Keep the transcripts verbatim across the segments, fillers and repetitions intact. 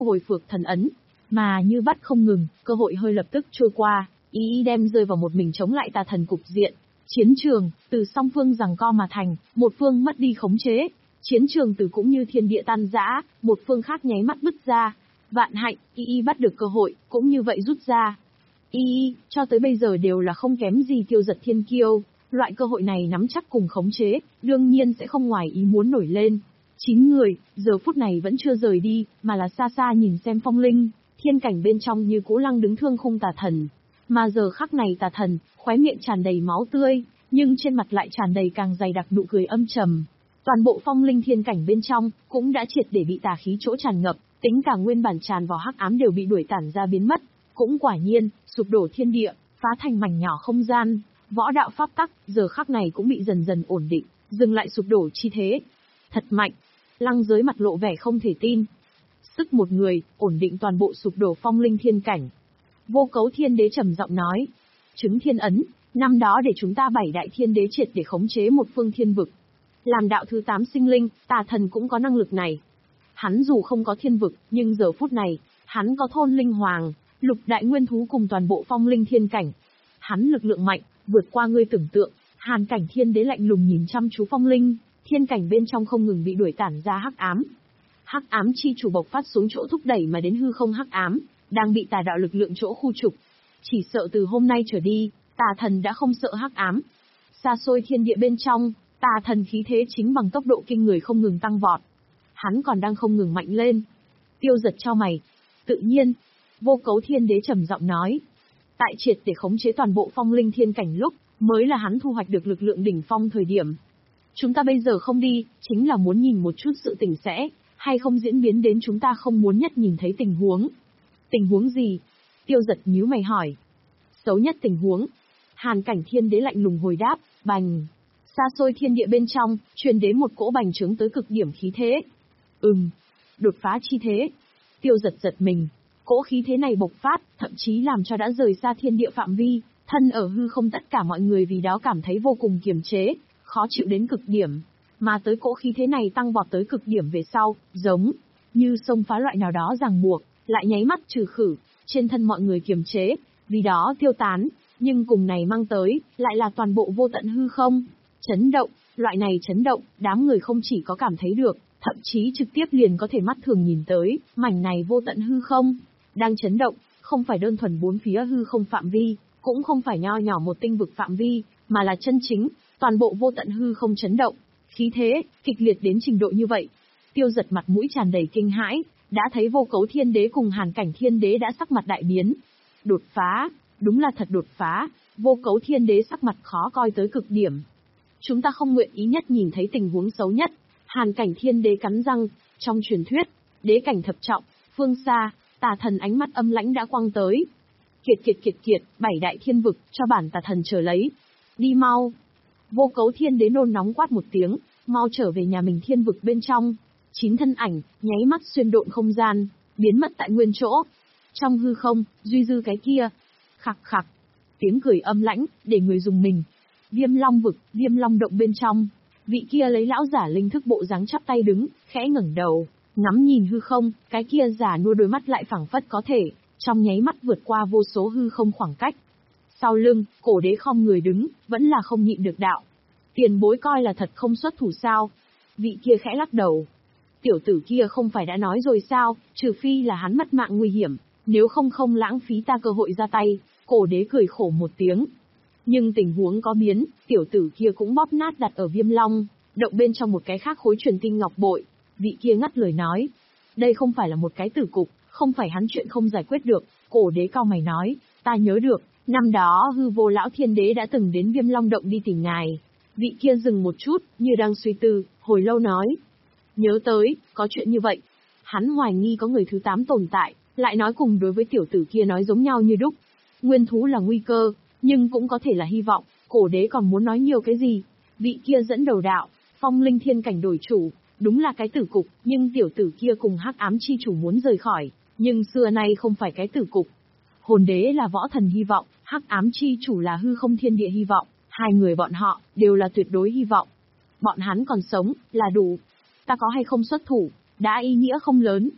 hồi phược thần ấn, mà như bắt không ngừng, cơ hội hơi lập tức trôi qua, ý ý đem rơi vào một mình chống lại tà thần cục diện. Chiến trường, từ song phương giằng co mà thành, một phương mất đi khống chế. Chiến trường từ cũng như thiên địa tan rã, một phương khác nháy mắt bứt ra. Vạn hạnh, y y bắt được cơ hội, cũng như vậy rút ra. Y y, cho tới bây giờ đều là không kém gì Tiêu Giật thiên kiêu, loại cơ hội này nắm chắc cùng khống chế, đương nhiên sẽ không ngoài ý muốn nổi lên. Chín người, giờ phút này vẫn chưa rời đi, mà là xa xa nhìn xem phong linh, thiên cảnh bên trong như cũ lăng đứng thương khung tà thần. Mà giờ khắc này tà thần, khóe miệng tràn đầy máu tươi, nhưng trên mặt lại tràn đầy càng dày đặc nụ cười âm trầm. Toàn bộ phong linh thiên cảnh bên trong, cũng đã triệt để bị tà khí chỗ tràn ngập, tính cả nguyên bản tràn vào hắc ám đều bị đuổi tản ra biến mất. Cũng quả nhiên, sụp đổ thiên địa, phá thành mảnh nhỏ không gian, võ đạo pháp tắc, giờ khắc này cũng bị dần dần ổn định, dừng lại sụp đổ chi thế. Thật mạnh. Lăng Giới mặt lộ vẻ không thể tin. Sức một người, ổn định toàn bộ sụp đổ phong linh thiên cảnh. Vô Cấu Thiên Đế trầm giọng nói. Chứng thiên ấn, năm đó để chúng ta bảy đại thiên đế triệt để khống chế một phương thiên vực. Làm đạo thứ tám sinh linh, tà thần cũng có năng lực này. Hắn dù không có thiên vực, nhưng giờ phút này, hắn có thôn linh hoàng, lục đại nguyên thú cùng toàn bộ phong linh thiên cảnh. Hắn lực lượng mạnh, vượt qua ngươi tưởng tượng. Hàn Cảnh Thiên Đế lạnh lùng nhìn chăm chú phong linh, thiên cảnh bên trong không ngừng bị đuổi tản ra hắc ám. Hắc ám chi chủ bộc phát xuống chỗ thúc đẩy mà đến hư không hắc ám, đang bị tà đạo lực lượng chỗ khu trục. Chỉ sợ từ hôm nay trở đi, tà thần đã không sợ hắc ám. Xa xôi thiên địa bên trong, tà thần khí thế chính bằng tốc độ kinh người không ngừng tăng vọt. Hắn còn đang không ngừng mạnh lên. Tiêu Giật chau mày. Tự nhiên, Vô Cấu Thiên Đế trầm giọng nói. Tại triệt để khống chế toàn bộ phong linh thiên cảnh lúc, mới là hắn thu hoạch được lực lượng đỉnh phong thời điểm. Chúng ta bây giờ không đi, chính là muốn nhìn một chút sự tình sẽ, hay không diễn biến đến chúng ta không muốn nhất nhìn thấy tình huống. Tình huống gì? Tiêu Giật nhíu mày hỏi. Xấu nhất tình huống. Hàn Cảnh Thiên Đế lạnh lùng hồi đáp, bành. Xa xôi thiên địa bên trong, truyền đến một cỗ bành trướng tới cực điểm khí thế. Ừm, đột phá chi thế. Tiêu Giật giật mình. Cỗ khí thế này bộc phát, thậm chí làm cho đã rời xa thiên địa phạm vi, thân ở hư không tất cả mọi người vì đó cảm thấy vô cùng kiềm chế, khó chịu đến cực điểm. Mà tới cỗ khí thế này tăng vọt tới cực điểm về sau, giống như xông phá loại nào đó ràng buộc, lại nháy mắt trừ khử, trên thân mọi người kiềm chế, vì đó tiêu tán, nhưng cùng này mang tới, lại là toàn bộ vô tận hư không. Chấn động, loại này chấn động, đám người không chỉ có cảm thấy được, thậm chí trực tiếp liền có thể mắt thường nhìn tới, mảnh này vô tận hư không. Đang chấn động, không phải đơn thuần bốn phía hư không phạm vi, cũng không phải nho nhỏ một tinh vực phạm vi, mà là chân chính, toàn bộ vô tận hư không chấn động. Khí thế, kịch liệt đến trình độ như vậy. Tiêu Giật mặt mũi tràn đầy kinh hãi, đã thấy Vô Cấu Thiên Đế cùng Hàn Cảnh Thiên Đế đã sắc mặt đại biến. Đột phá, đúng là thật đột phá, Vô Cấu Thiên Đế sắc mặt khó coi tới cực điểm. Chúng ta không nguyện ý nhất nhìn thấy tình huống xấu nhất. Hàn Cảnh Thiên Đế cắn răng, trong truyền thuyết, đế cảnh thập trọng, phương xa, tà thần ánh mắt âm lãnh đã quăng tới. Kiệt kiệt kiệt kiệt, bảy đại thiên vực, cho bản tà thần chờ lấy. Đi mau. Vô Cấu Thiên Đế nôn nóng quát một tiếng, mau trở về nhà mình thiên vực bên trong. Chín thân ảnh, nháy mắt xuyên độn không gian, biến mất tại nguyên chỗ. Trong hư không, duy dư cái kia. Khặc khặc. Tiếng cười âm lãnh, để người dùng mình. Viêm Long vực, Viêm Long động bên trong. Vị kia lấy lão giả linh thức bộ dáng chắp tay đứng, khẽ ngẩng đầu, ngắm nhìn hư không, cái kia giả nua đôi mắt lại phảng phất có thể, trong nháy mắt vượt qua vô số hư không khoảng cách. Sau lưng, cổ đế khom người đứng, vẫn là không nhịn được đạo. Tiền bối coi là thật không xuất thủ sao? Vị kia khẽ lắc đầu. Tiểu tử kia không phải đã nói rồi sao, trừ phi là hắn mất mạng nguy hiểm, nếu không không lãng phí ta cơ hội ra tay. Cổ đế cười khổ một tiếng. Nhưng tình huống có biến, tiểu tử kia cũng bóp nát đặt ở Viêm Long động bên trong một cái khác khối truyền tinh ngọc bội. Vị kia ngắt lời nói. Đây không phải là một cái tử cục, không phải hắn chuyện không giải quyết được. Cổ đế cau mày nói, ta nhớ được, năm đó hư vô lão thiên đế đã từng đến Viêm Long động đi tìm ngài. Vị kia dừng một chút, như đang suy tư, hồi lâu nói. Nhớ tới, có chuyện như vậy. Hắn hoài nghi có người thứ tám tồn tại, lại nói cùng đối với tiểu tử kia nói giống nhau như đúc. Nguyên thú là nguy cơ, nhưng cũng có thể là hy vọng. Cổ đế còn muốn nói nhiều cái gì? Vị kia dẫn đầu đạo, phong linh thiên cảnh đổi chủ, đúng là cái tử cục, nhưng tiểu tử kia cùng hắc ám chi chủ muốn rời khỏi, nhưng xưa nay không phải cái tử cục. Hồn đế là võ thần hy vọng, hắc ám chi chủ là hư không thiên địa hy vọng, hai người bọn họ đều là tuyệt đối hy vọng. Bọn hắn còn sống, là đủ. Ta có hay không xuất thủ, đã ý nghĩa không lớn.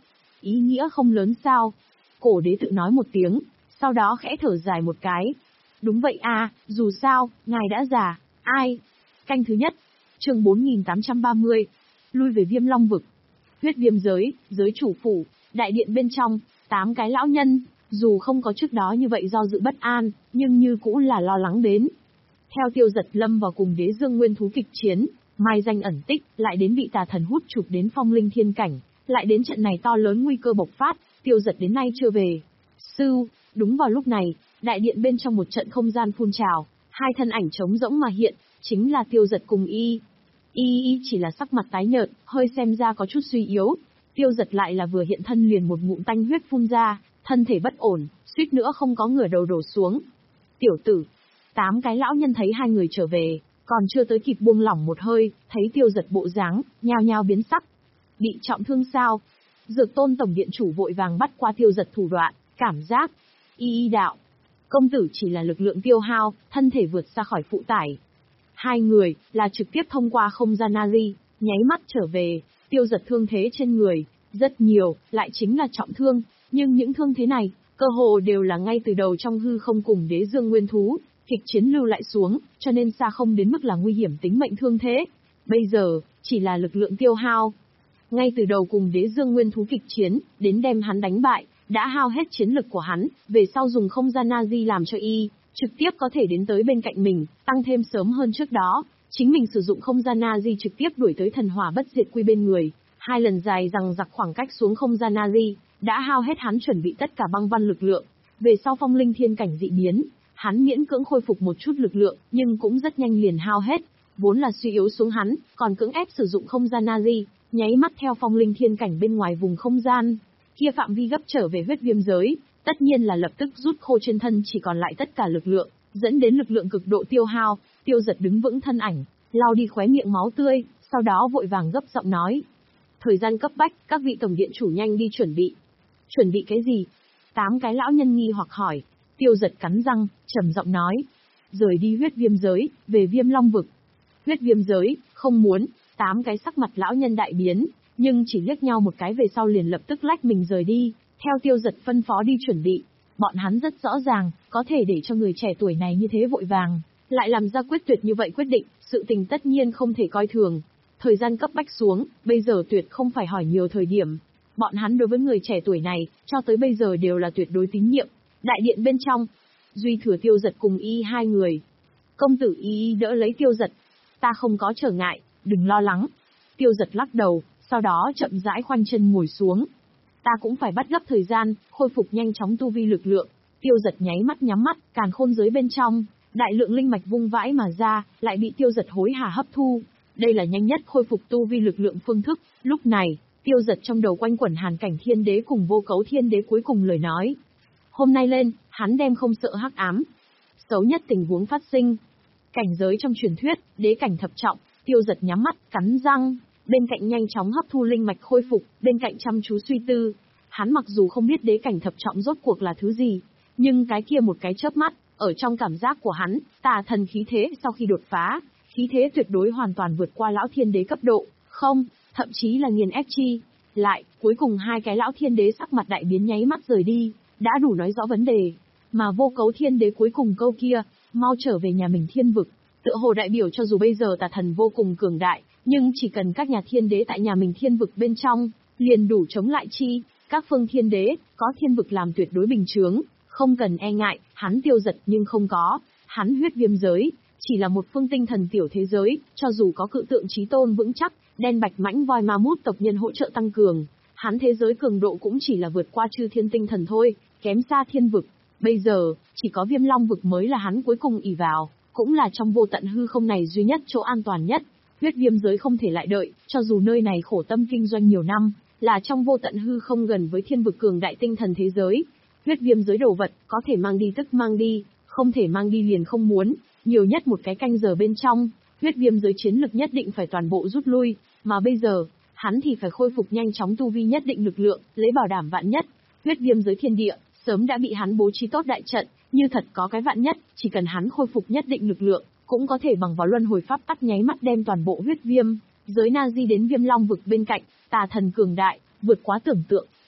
ý nghĩa không lớn sao? Cổ đế tự nói một tiếng, sau đó khẽ thở dài một cái. Đúng vậy à, dù sao, ngài đã già, ai? Canh thứ nhất, chương bốn nghìn tám trăm ba mươi, lui về Viêm Long vực. Huyết Viêm giới, giới chủ phủ, đại điện bên trong, tám cái lão nhân, dù không có trước đó như vậy do dự bất an, nhưng như cũ là lo lắng đến. Theo Tiêu Dật lâm vào cùng Đế Dương Nguyên thú kịch chiến, mai danh ẩn tích, lại đến bị tà thần hút chụp đến phong linh thiên cảnh, lại đến trận này to lớn nguy cơ bộc phát, Tiêu Dật đến nay chưa về. Sưu, đúng vào lúc này, đại điện bên trong một trận không gian phun trào, hai thân ảnh trống rỗng mà hiện, chính là Tiêu Dật cùng Y. Y Y chỉ là sắc mặt tái nhợt, hơi xem ra có chút suy yếu. Tiêu Dật lại là vừa hiện thân liền một ngụm tanh huyết phun ra, thân thể bất ổn, suýt nữa không có ngửa đầu đổ xuống. Tiểu tử, tám cái lão nhân thấy hai người trở về, còn chưa tới kịp buông lỏng một hơi, thấy Tiêu Dật bộ dáng, nhao nhao biến sắc. Bị trọng thương sao? Dược Tôn tổng điện chủ vội vàng bắt qua Tiêu Dật thủ đoạn, cảm giác. Y Y đạo, công tử chỉ là lực lượng tiêu hao, thân thể vượt xa khỏi phụ tải. Hai người, là trực tiếp thông qua không gian Nari, nháy mắt trở về, Tiêu Dật thương thế trên người, rất nhiều, lại chính là trọng thương, nhưng những thương thế này, cơ hồ đều là ngay từ đầu trong hư không cùng Đế Dương Nguyên thú, kịch chiến lưu lại xuống, cho nên xa không đến mức là nguy hiểm tính mệnh thương thế. Bây giờ, chỉ là lực lượng tiêu hao. Ngay từ đầu cùng Đế Dương Nguyên thú kịch chiến, đến đem hắn đánh bại, đã hao hết chiến lực của hắn, về sau dùng không gian Nazi làm cho y, trực tiếp có thể đến tới bên cạnh mình, tăng thêm sớm hơn trước đó, chính mình sử dụng không gian Nazi trực tiếp đuổi tới thần hỏa bất diệt quy bên người, hai lần dài rằng giặc khoảng cách xuống không gian Nazi, đã hao hết hắn chuẩn bị tất cả băng văn lực lượng, về sau phong linh thiên cảnh dị biến, hắn miễn cưỡng khôi phục một chút lực lượng, nhưng cũng rất nhanh liền hao hết, vốn là suy yếu xuống hắn, còn cưỡng ép sử dụng không gian Nazi, nháy mắt theo phong linh thiên cảnh bên ngoài vùng không gian, kia phạm vi gấp trở về huyết viêm giới, tất nhiên là lập tức rút khô trên thân chỉ còn lại tất cả lực lượng, dẫn đến lực lượng cực độ tiêu hao. Tiêu Dật đứng vững thân ảnh, lau đi khóe miệng máu tươi, sau đó vội vàng gấp giọng nói: thời gian cấp bách, các vị tổng điện chủ nhanh đi chuẩn bị. Chuẩn bị cái gì? Tám cái lão nhân nghi hoặc hỏi. Tiêu Dật cắn răng, trầm giọng nói: rời đi huyết viêm giới, về Viêm Long vực. Huyết viêm giới, không muốn. Tám cái sắc mặt lão nhân đại biến, nhưng chỉ liếc nhau một cái về sau liền lập tức lách mình rời đi, theo Tiêu Dật phân phó đi chuẩn bị. Bọn hắn rất rõ ràng, có thể để cho người trẻ tuổi này như thế vội vàng, lại làm ra quyết tuyệt như vậy quyết định, sự tình tất nhiên không thể coi thường. Thời gian cấp bách xuống, bây giờ tuyệt không phải hỏi nhiều thời điểm. Bọn hắn đối với người trẻ tuổi này, cho tới bây giờ đều là tuyệt đối tín nhiệm. Đại điện bên trong, duy thừa Tiêu Dật cùng Y hai người. Công tử Y đỡ lấy Tiêu Dật. Ta không có trở ngại, đừng lo lắng. Tiêu Dật lắc đầu, sau đó chậm rãi khoanh chân ngồi xuống. Ta cũng phải bắt gấp thời gian, khôi phục nhanh chóng tu vi lực lượng. Tiêu Dật nháy mắt nhắm mắt, càn khôn giới bên trong, đại lượng linh mạch vung vãi mà ra, lại bị Tiêu Dật hối hả hấp thu. Đây là nhanh nhất khôi phục tu vi lực lượng phương thức. Lúc này, Tiêu Dật trong đầu quanh quẩn Hàn Cảnh Thiên Đế cùng Vô Cấu Thiên Đế cuối cùng lời nói. Hôm nay lên, hắn đem không sợ hắc ám. Xấu nhất tình huống phát sinh. Cảnh giới trong truyền thuyết, đế cảnh thập trọng. Tiêu Dật nhắm mắt, cắn răng, bên cạnh nhanh chóng hấp thu linh mạch khôi phục, bên cạnh chăm chú suy tư. Hắn mặc dù không biết đế cảnh thập trọng rốt cuộc là thứ gì, nhưng cái kia một cái chớp mắt, ở trong cảm giác của hắn, tà thần khí thế sau khi đột phá, khí thế tuyệt đối hoàn toàn vượt qua lão thiên đế cấp độ, không, thậm chí là nghiền ép chi. Lại, cuối cùng hai cái lão thiên đế sắc mặt đại biến nháy mắt rời đi, đã đủ nói rõ vấn đề. Mà Vô Cấu Thiên Đế cuối cùng câu kia, mau trở về nhà mình thiên vực, tựa hồ đại biểu cho dù bây giờ tà thần vô cùng cường đại, nhưng chỉ cần các nhà thiên đế tại nhà mình thiên vực bên trong, liền đủ chống lại chi. Các phương thiên đế, có thiên vực làm tuyệt đối bình chướng, không cần e ngại. Hắn Tiêu Dật nhưng không có, hắn huyết viêm giới, chỉ là một phương tinh thần tiểu thế giới, cho dù có cự tượng chí tôn vững chắc, đen bạch mãnh voi ma mút tộc nhân hỗ trợ tăng cường, hắn thế giới cường độ cũng chỉ là vượt qua chư thiên tinh thần thôi, kém xa thiên vực. Bây giờ, chỉ có Viêm Long vực mới là hắn cuối cùng ỷ vào, cũng là trong vô tận hư không này duy nhất chỗ an toàn nhất. Huyết viêm giới không thể lại đợi, cho dù nơi này khổ tâm kinh doanh nhiều năm, là trong vô tận hư không gần với thiên vực cường đại tinh thần thế giới. Huyết viêm giới đồ vật, có thể mang đi tức mang đi, không thể mang đi liền không muốn, nhiều nhất một cái canh giờ bên trong, huyết viêm giới chiến lực nhất định phải toàn bộ rút lui, mà bây giờ, hắn thì phải khôi phục nhanh chóng tu vi nhất định lực lượng, lấy bảo đảm vạn nhất. Huyết viêm giới thiên địa, sớm đã bị hắn bố trí tốt đại trận, như thật có cái vạn nhất, chỉ cần hắn khôi phục nhất định lực lượng, cũng có thể bằng vào luân hồi pháp tắc nháy mắt đem toàn bộ huyết viêm giới Nazi đến Viêm Long vực bên cạnh. Tà thần cường đại, vượt quá tưởng tượng,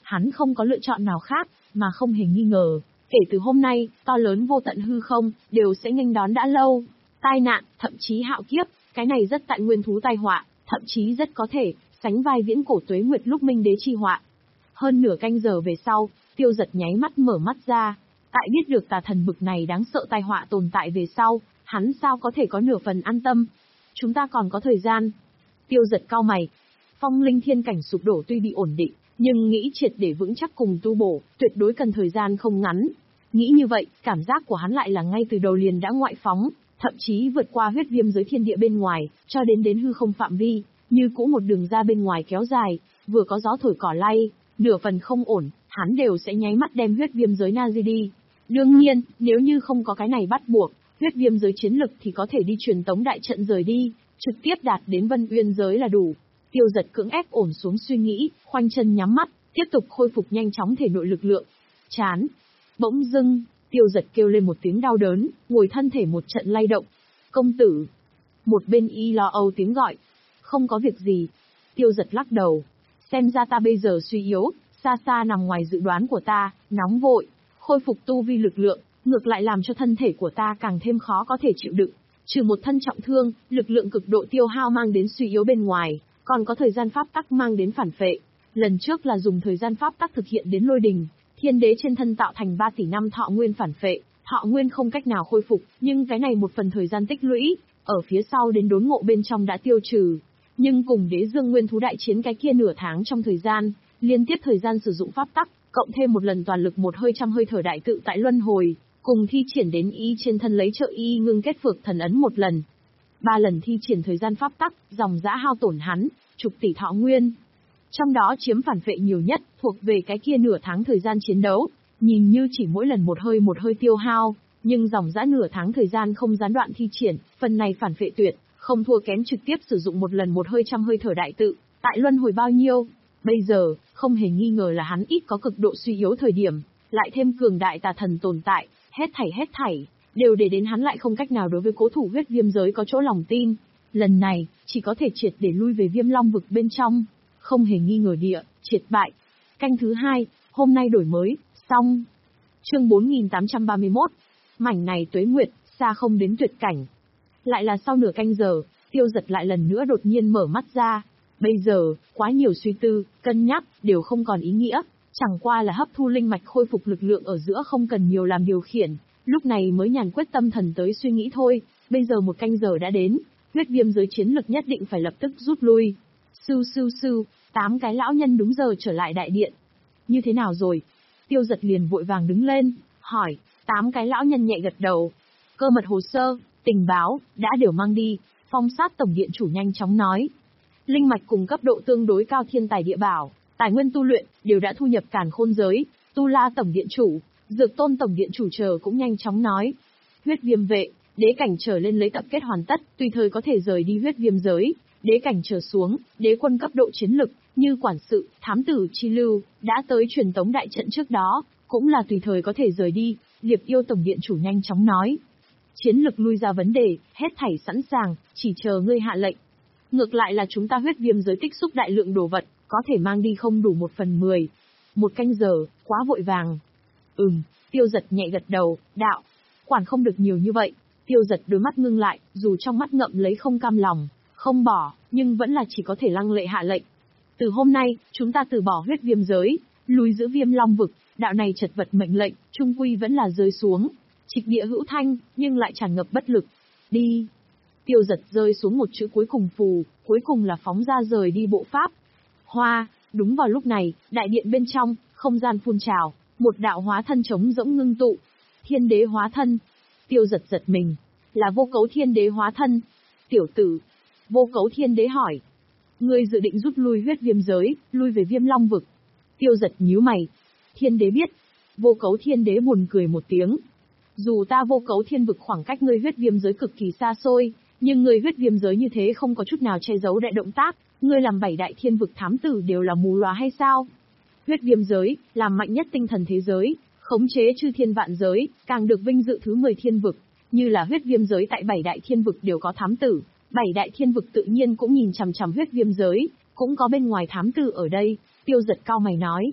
Hắn không có lựa chọn nào khác, mà không hề nghi ngờ. Kể từ hôm nay, to lớn vô tận hư không, đều sẽ nghênh đón đã lâu. Tai nạn, thậm chí hạo kiếp, cái này rất tại nguyên thú tai họa, thậm chí rất có thể, sánh vai viễn cổ tuế nguyệt lúc minh đế chi họa. Hơn nửa canh giờ về sau, Tiêu Giật nháy mắt mở mắt ra. Tại biết được tà thần bực này đáng sợ tai họa tồn tại về sau, hắn sao có thể có nửa phần an tâm. Chúng ta còn có thời gian. Tiêu Giật cau mày. Phong linh thiên cảnh sụp đổ tuy bị ổn định, nhưng nghĩ triệt để vững chắc cùng tu bổ, tuyệt đối cần thời gian không ngắn. Nghĩ như vậy, cảm giác của hắn lại là ngay từ đầu liền đã ngoại phóng, thậm chí vượt qua huyết viêm giới thiên địa bên ngoài, cho đến đến hư không phạm vi, như cũ một đường ra bên ngoài kéo dài, vừa có gió thổi cỏ lay, nửa phần không ổn, hắn đều sẽ nháy mắt đem huyết viêm giới na di đi. Đương nhiên, nếu như không có cái này bắt buộc, huyết viêm giới chiến lực thì có thể đi truyền tống đại trận rời đi, trực tiếp đạt đến Vân Uyên giới là đủ. Tiêu Giật cưỡng ép ổn xuống suy nghĩ, khoanh chân nhắm mắt, tiếp tục khôi phục nhanh chóng thể nội lực lượng. Chán. Bỗng dưng, Tiêu Giật kêu lên một tiếng đau đớn, ngồi thân thể một trận lay động. Công tử. Một bên y lo âu tiếng gọi. Không có việc gì. Tiêu Giật lắc đầu. Xem ra ta bây giờ suy yếu, xa xa nằm ngoài dự đoán của ta, nóng vội. Khôi phục tu vi lực lượng, ngược lại làm cho thân thể của ta càng thêm khó có thể chịu đựng. Trừ một thân trọng thương, lực lượng cực độ tiêu hao mang đến suy yếu bên ngoài, còn có thời gian pháp tắc mang đến phản phệ. Lần trước là dùng thời gian pháp tắc thực hiện đến lôi đình, thiên đế trên thân tạo thành ba tỷ năm thọ nguyên phản phệ, thọ nguyên không cách nào khôi phục, nhưng cái này một phần thời gian tích lũy, ở phía sau đến đốn ngộ bên trong đã tiêu trừ. Nhưng cùng đế dương nguyên thú đại chiến cái kia nửa tháng trong thời gian, liên tiếp thời gian sử dụng pháp tắc, cộng thêm một lần toàn lực một hơi trăm hơi thở đại tự tại luân hồi, cùng thi triển đến y trên thân lấy trợ y ngưng kết phược thần ấn một lần. Ba lần thi triển thời gian pháp tắc, dòng dã hao tổn hắn, chục tỷ thọ nguyên. Trong đó chiếm phản phệ nhiều nhất, thuộc về cái kia nửa tháng thời gian chiến đấu, nhìn như chỉ mỗi lần một hơi một hơi tiêu hao, nhưng dòng dã nửa tháng thời gian không gián đoạn thi triển, phần này phản phệ tuyệt, không thua kém trực tiếp sử dụng một lần một hơi trăm hơi thở đại tự, tại luân hồi bao nhiêu. Bây giờ, không hề nghi ngờ là hắn ít có cực độ suy yếu thời điểm, lại thêm cường đại tà thần tồn tại, hết thảy hết thảy, đều để đến hắn lại không cách nào đối với cố thủ huyết viêm giới có chỗ lòng tin. Lần này, chỉ có thể triệt để lui về Viêm Long vực bên trong, không hề nghi ngờ địa, triệt bại. Canh thứ hai, hôm nay đổi mới, xong. Chương bốn nghìn tám trăm ba mươi mốt. Mảnh này tuế nguyệt, xa không đến tuyệt cảnh. Lại là sau nửa canh giờ, Tiêu Giật lại lần nữa đột nhiên mở mắt ra. Bây giờ, quá nhiều suy tư, cân nhắc, đều không còn ý nghĩa, chẳng qua là hấp thu linh mạch khôi phục lực lượng ở giữa không cần nhiều làm điều khiển, lúc này mới nhàn quyết tâm thần tới suy nghĩ thôi. Bây giờ một canh giờ đã đến, huyết viêm giới chiến lực nhất định phải lập tức rút lui. Sưu sưu sưu, tám cái lão nhân đúng giờ trở lại đại điện. Như thế nào rồi? Tiêu Giật liền vội vàng đứng lên, hỏi. Tám cái lão nhân nhẹ gật đầu. Cơ mật hồ sơ, tình báo, đã đều mang đi. Phong sát tổng điện chủ nhanh chóng nói. Linh mạch cùng cấp độ tương đối cao thiên tài địa bảo, tài nguyên tu luyện, đều đã thu nhập càn khôn giới. Tu La tổng điện chủ, Dược Tôn tổng điện chủ chờ cũng nhanh chóng nói. Huyết viêm vệ, đế cảnh trở lên lấy tập kết hoàn tất, tùy thời có thể rời đi huyết viêm giới. Đế cảnh trở xuống, đế quân cấp độ chiến lực, như quản sự, thám tử chi lưu, đã tới truyền tống đại trận trước đó, cũng là tùy thời có thể rời đi. Liệp Yêu tổng điện chủ nhanh chóng nói. Chiến lực lui ra vấn đề, hết thảy sẵn sàng, chỉ chờ ngươi hạ lệnh. Ngược lại là chúng ta huyết viêm giới tích xúc đại lượng đồ vật, có thể mang đi không đủ một phần mười. Một canh giờ, quá vội vàng. Ừm, Tiêu Giật nhẹ gật đầu, đạo. Quản không được nhiều như vậy. Tiêu Giật đôi mắt ngưng lại, dù trong mắt ngậm lấy không cam lòng, không bỏ, nhưng vẫn là chỉ có thể lăng lệ hạ lệnh. Từ hôm nay, chúng ta từ bỏ huyết viêm giới, lùi giữ Viêm Long vực, đạo này chật vật mệnh lệnh, trung quy vẫn là rơi xuống. Trịch địa hữu thanh, nhưng lại tràn ngập bất lực. Đi. Tiêu Giật rơi xuống một chữ cuối cùng phù, cuối cùng là phóng ra rời đi bộ pháp. Hoa, đúng vào lúc này, đại điện bên trong, không gian phun trào, một đạo hóa thân trống rỗng ngưng tụ. Thiên đế hóa thân. Tiêu Giật giật mình, là Vô Cấu thiên đế hóa thân. Tiểu tử. Vô Cấu thiên đế hỏi. Ngươi dự định rút lui huyết viêm giới, lui về Viêm Long vực. Tiêu Giật nhíu mày. Thiên đế biết. Vô Cấu thiên đế buồn cười một tiếng. Dù ta Vô Cấu thiên vực khoảng cách ngươi huyết viêm giới cực kỳ xa xôi, nhưng ngươi huyết viêm giới như thế không có chút nào che giấu đại động tác, ngươi làm bảy đại thiên vực thám tử đều là mù lòa hay sao? Huyết viêm giới, làm mạnh nhất tinh thần thế giới, khống chế chư thiên vạn giới, càng được vinh dự thứ mười thiên vực, như là huyết viêm giới tại bảy đại thiên vực đều có thám tử, bảy đại thiên vực tự nhiên cũng nhìn chằm chằm huyết viêm giới, cũng có bên ngoài thám tử ở đây. Tiêu Giật cao mày nói.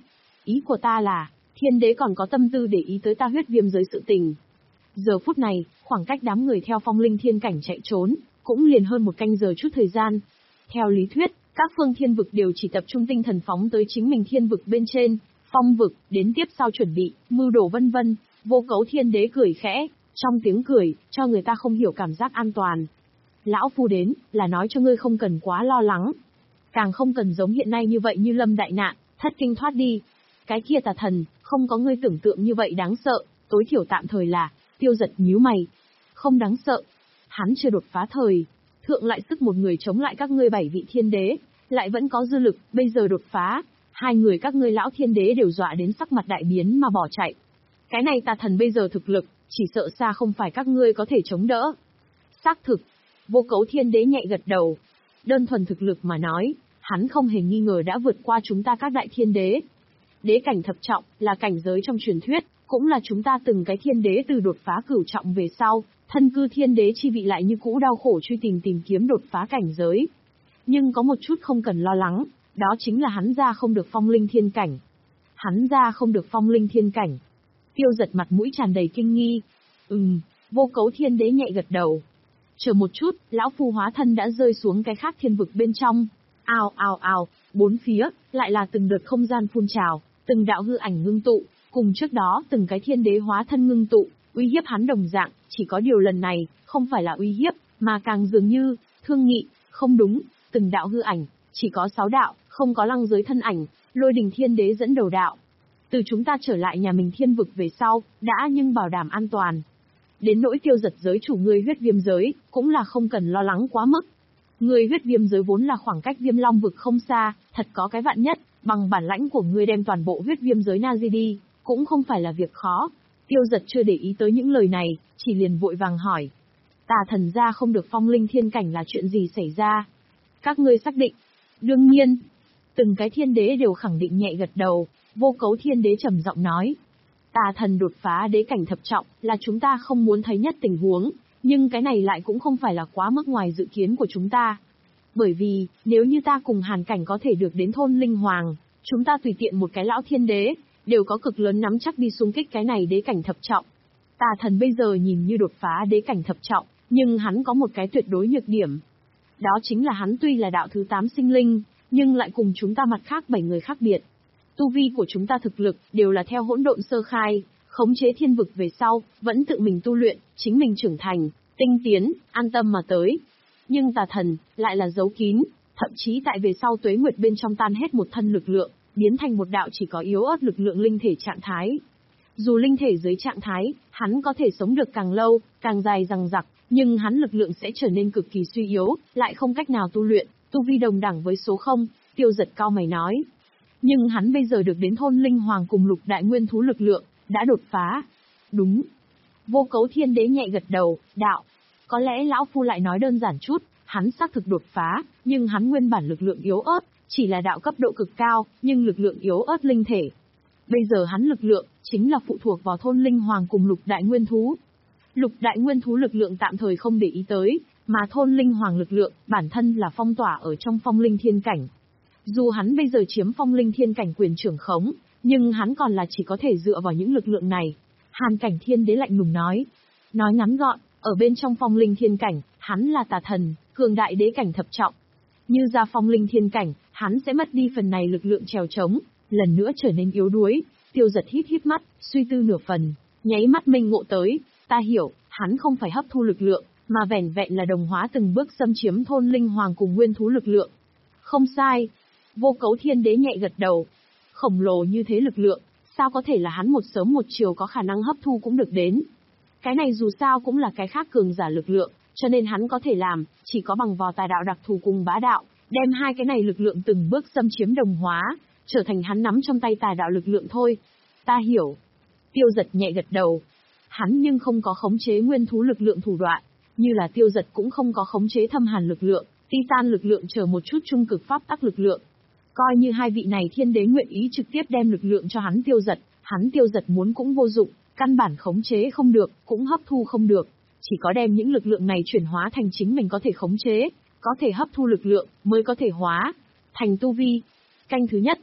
Ý của ta là, thiên đế còn có tâm tư để ý tới ta huyết viêm giới sự tình. Giờ phút này, khoảng cách đám người theo phong linh thiên cảnh chạy trốn, cũng liền hơn một canh giờ chút thời gian. Theo lý thuyết, các phương thiên vực đều chỉ tập trung tinh thần phóng tới chính mình thiên vực bên trên, phong vực, đến tiếp sau chuẩn bị, mưu đồ vân vân. Vô Cấu thiên đế cười khẽ, trong tiếng cười, cho người ta không hiểu cảm giác an toàn. Lão phu đến, là nói cho ngươi không cần quá lo lắng. Càng không cần giống hiện nay như vậy như lâm đại nạn, thất kinh thoát đi. Cái kia tà thần, không có ngươi tưởng tượng như vậy đáng sợ, tối thiểu tạm thời là, Tiêu Giật nhíu mày. Không đáng sợ. Hắn chưa đột phá thời. Thượng lại sức một người chống lại các ngươi bảy vị thiên đế, lại vẫn có dư lực, bây giờ đột phá. Hai người các ngươi lão thiên đế đều dọa đến sắc mặt đại biến mà bỏ chạy. Cái này tà thần bây giờ thực lực, chỉ sợ xa không phải các ngươi có thể chống đỡ. Xác thực. Vô Cấu thiên đế nhẹ gật đầu. Đơn thuần thực lực mà nói, hắn không hề nghi ngờ đã vượt qua chúng ta các đại thiên đế. Đế cảnh thập trọng, là cảnh giới trong truyền thuyết, cũng là chúng ta từng cái thiên đế từ đột phá cửu trọng về sau, thân cư thiên đế chi vị lại như cũ đau khổ truy tìm tìm kiếm đột phá cảnh giới. Nhưng có một chút không cần lo lắng, đó chính là hắn ra không được phong linh thiên cảnh. Hắn ra không được phong linh thiên cảnh. Tiêu Giật mặt mũi tràn đầy kinh nghi. Ừm, Vô Cấu thiên đế nhẹ gật đầu. Chờ một chút, lão phu hóa thân đã rơi xuống cái khác thiên vực bên trong. Ào ào ào, bốn phía, lại là từng đợt không gian phun trào, từng đạo hư ảnh ngưng tụ, cùng trước đó từng cái thiên đế hóa thân ngưng tụ, uy hiếp hắn đồng dạng, chỉ có điều lần này, không phải là uy hiếp, mà càng dường như, thương nghị, không đúng, từng đạo hư ảnh, chỉ có sáu đạo, không có lăng giới thân ảnh, Lôi Đình thiên đế dẫn đầu đạo. Từ chúng ta trở lại nhà mình thiên vực về sau, đã nhưng bảo đảm an toàn. Đến nỗi Tiêu Giật giới chủ người huyết viêm giới, cũng là không cần lo lắng quá mức. Người huyết viêm giới vốn là khoảng cách viêm long vực không xa, thật có cái vạn nhất, bằng bản lãnh của ngươi đem toàn bộ huyết viêm giới na di đi, cũng không phải là việc khó. Tiêu Giật chưa để ý tới những lời này, chỉ liền vội vàng hỏi. Tà thần ra không được phong linh thiên cảnh là chuyện gì xảy ra? Các ngươi xác định? Đương nhiên. Từng cái thiên đế đều khẳng định nhẹ gật đầu, Vô Cấu thiên đế trầm giọng nói. Tà thần đột phá đế cảnh thập trọng là chúng ta không muốn thấy nhất tình huống, nhưng cái này lại cũng không phải là quá mức ngoài dự kiến của chúng ta. Bởi vì, nếu như ta cùng Hàn Cảnh có thể được đến thôn Linh Hoàng, chúng ta tùy tiện một cái lão thiên đế, đều có cực lớn nắm chắc đi xung kích cái này đế cảnh thập trọng. Tà thần bây giờ nhìn như đột phá đế cảnh thập trọng, nhưng hắn có một cái tuyệt đối nhược điểm. Đó chính là hắn tuy là đạo thứ tám sinh linh, nhưng lại cùng chúng ta mặt khác bảy người khác biệt. Tu vi của chúng ta thực lực, đều là theo hỗn độn sơ khai, khống chế thiên vực về sau, vẫn tự mình tu luyện, chính mình trưởng thành, tinh tiến, an tâm mà tới. Nhưng tà thần, lại là giấu kín, thậm chí tại về sau tuế nguyệt bên trong tan hết một thân lực lượng, biến thành một đạo chỉ có yếu ớt lực lượng linh thể trạng thái. Dù linh thể dưới trạng thái, hắn có thể sống được càng lâu, càng dài dằng dặc, nhưng hắn lực lượng sẽ trở nên cực kỳ suy yếu, lại không cách nào tu luyện, tu vi đồng đẳng với số không, Tiêu Giật cao mày nói. Nhưng hắn bây giờ được đến thôn Linh Hoàng cùng lục đại nguyên thú lực lượng, đã đột phá. Đúng. Vô Cấu thiên đế nhẹ gật đầu, đạo. Có lẽ lão phu lại nói đơn giản chút, hắn xác thực đột phá, nhưng hắn nguyên bản lực lượng yếu ớt, chỉ là đạo cấp độ cực cao, nhưng lực lượng yếu ớt linh thể. Bây giờ hắn lực lượng, chính là phụ thuộc vào thôn Linh Hoàng cùng lục đại nguyên thú. Lục đại nguyên thú lực lượng tạm thời không để ý tới, mà thôn Linh Hoàng lực lượng, bản thân là phong tỏa ở trong phong linh thiên cảnh. Dù hắn bây giờ chiếm phong linh thiên cảnh quyền trưởng khống, nhưng hắn còn là chỉ có thể dựa vào những lực lượng này. Hàn Cảnh thiên đế lạnh lùng nói. Nói ngắn gọn, ở bên trong phong linh thiên cảnh, hắn là tà thần, cường đại đế cảnh thập trọng. Như ra phong linh thiên cảnh, hắn sẽ mất đi phần này lực lượng trèo trống, lần nữa trở nên yếu đuối. Tiêu Giật hít hít mắt, suy tư nửa phần, nháy mắt minh ngộ tới, ta hiểu, hắn không phải hấp thu lực lượng, mà vẻn vẹn là đồng hóa từng bước xâm chiếm thôn Linh Hoàng cùng nguyên thú lực lượng. Không sai. Vô Cấu thiên đế nhẹ gật đầu. Khổng lồ như thế lực lượng, sao có thể là hắn một sớm một chiều có khả năng hấp thu cũng được đến. Cái này dù sao cũng là cái khác cường giả lực lượng, cho nên hắn có thể làm, chỉ có bằng vào tài đạo đặc thù cùng bá đạo, đem hai cái này lực lượng từng bước xâm chiếm đồng hóa, trở thành hắn nắm trong tay tài đạo lực lượng thôi. Ta hiểu. Tiêu Giật nhẹ gật đầu. Hắn nhưng không có khống chế nguyên thú lực lượng thủ đoạn, như là Tiêu Giật cũng không có khống chế thâm hàn lực lượng, titan lực lượng chờ một chút trung cực pháp tắc lực lượng. Coi như hai vị này thiên đế nguyện ý trực tiếp đem lực lượng cho hắn Tiêu Giật, hắn Tiêu Giật muốn cũng vô dụng, căn bản khống chế không được, cũng hấp thu không được. Chỉ có đem những lực lượng này chuyển hóa thành chính mình có thể khống chế, có thể hấp thu lực lượng, mới có thể hóa thành tu vi. Canh thứ nhất.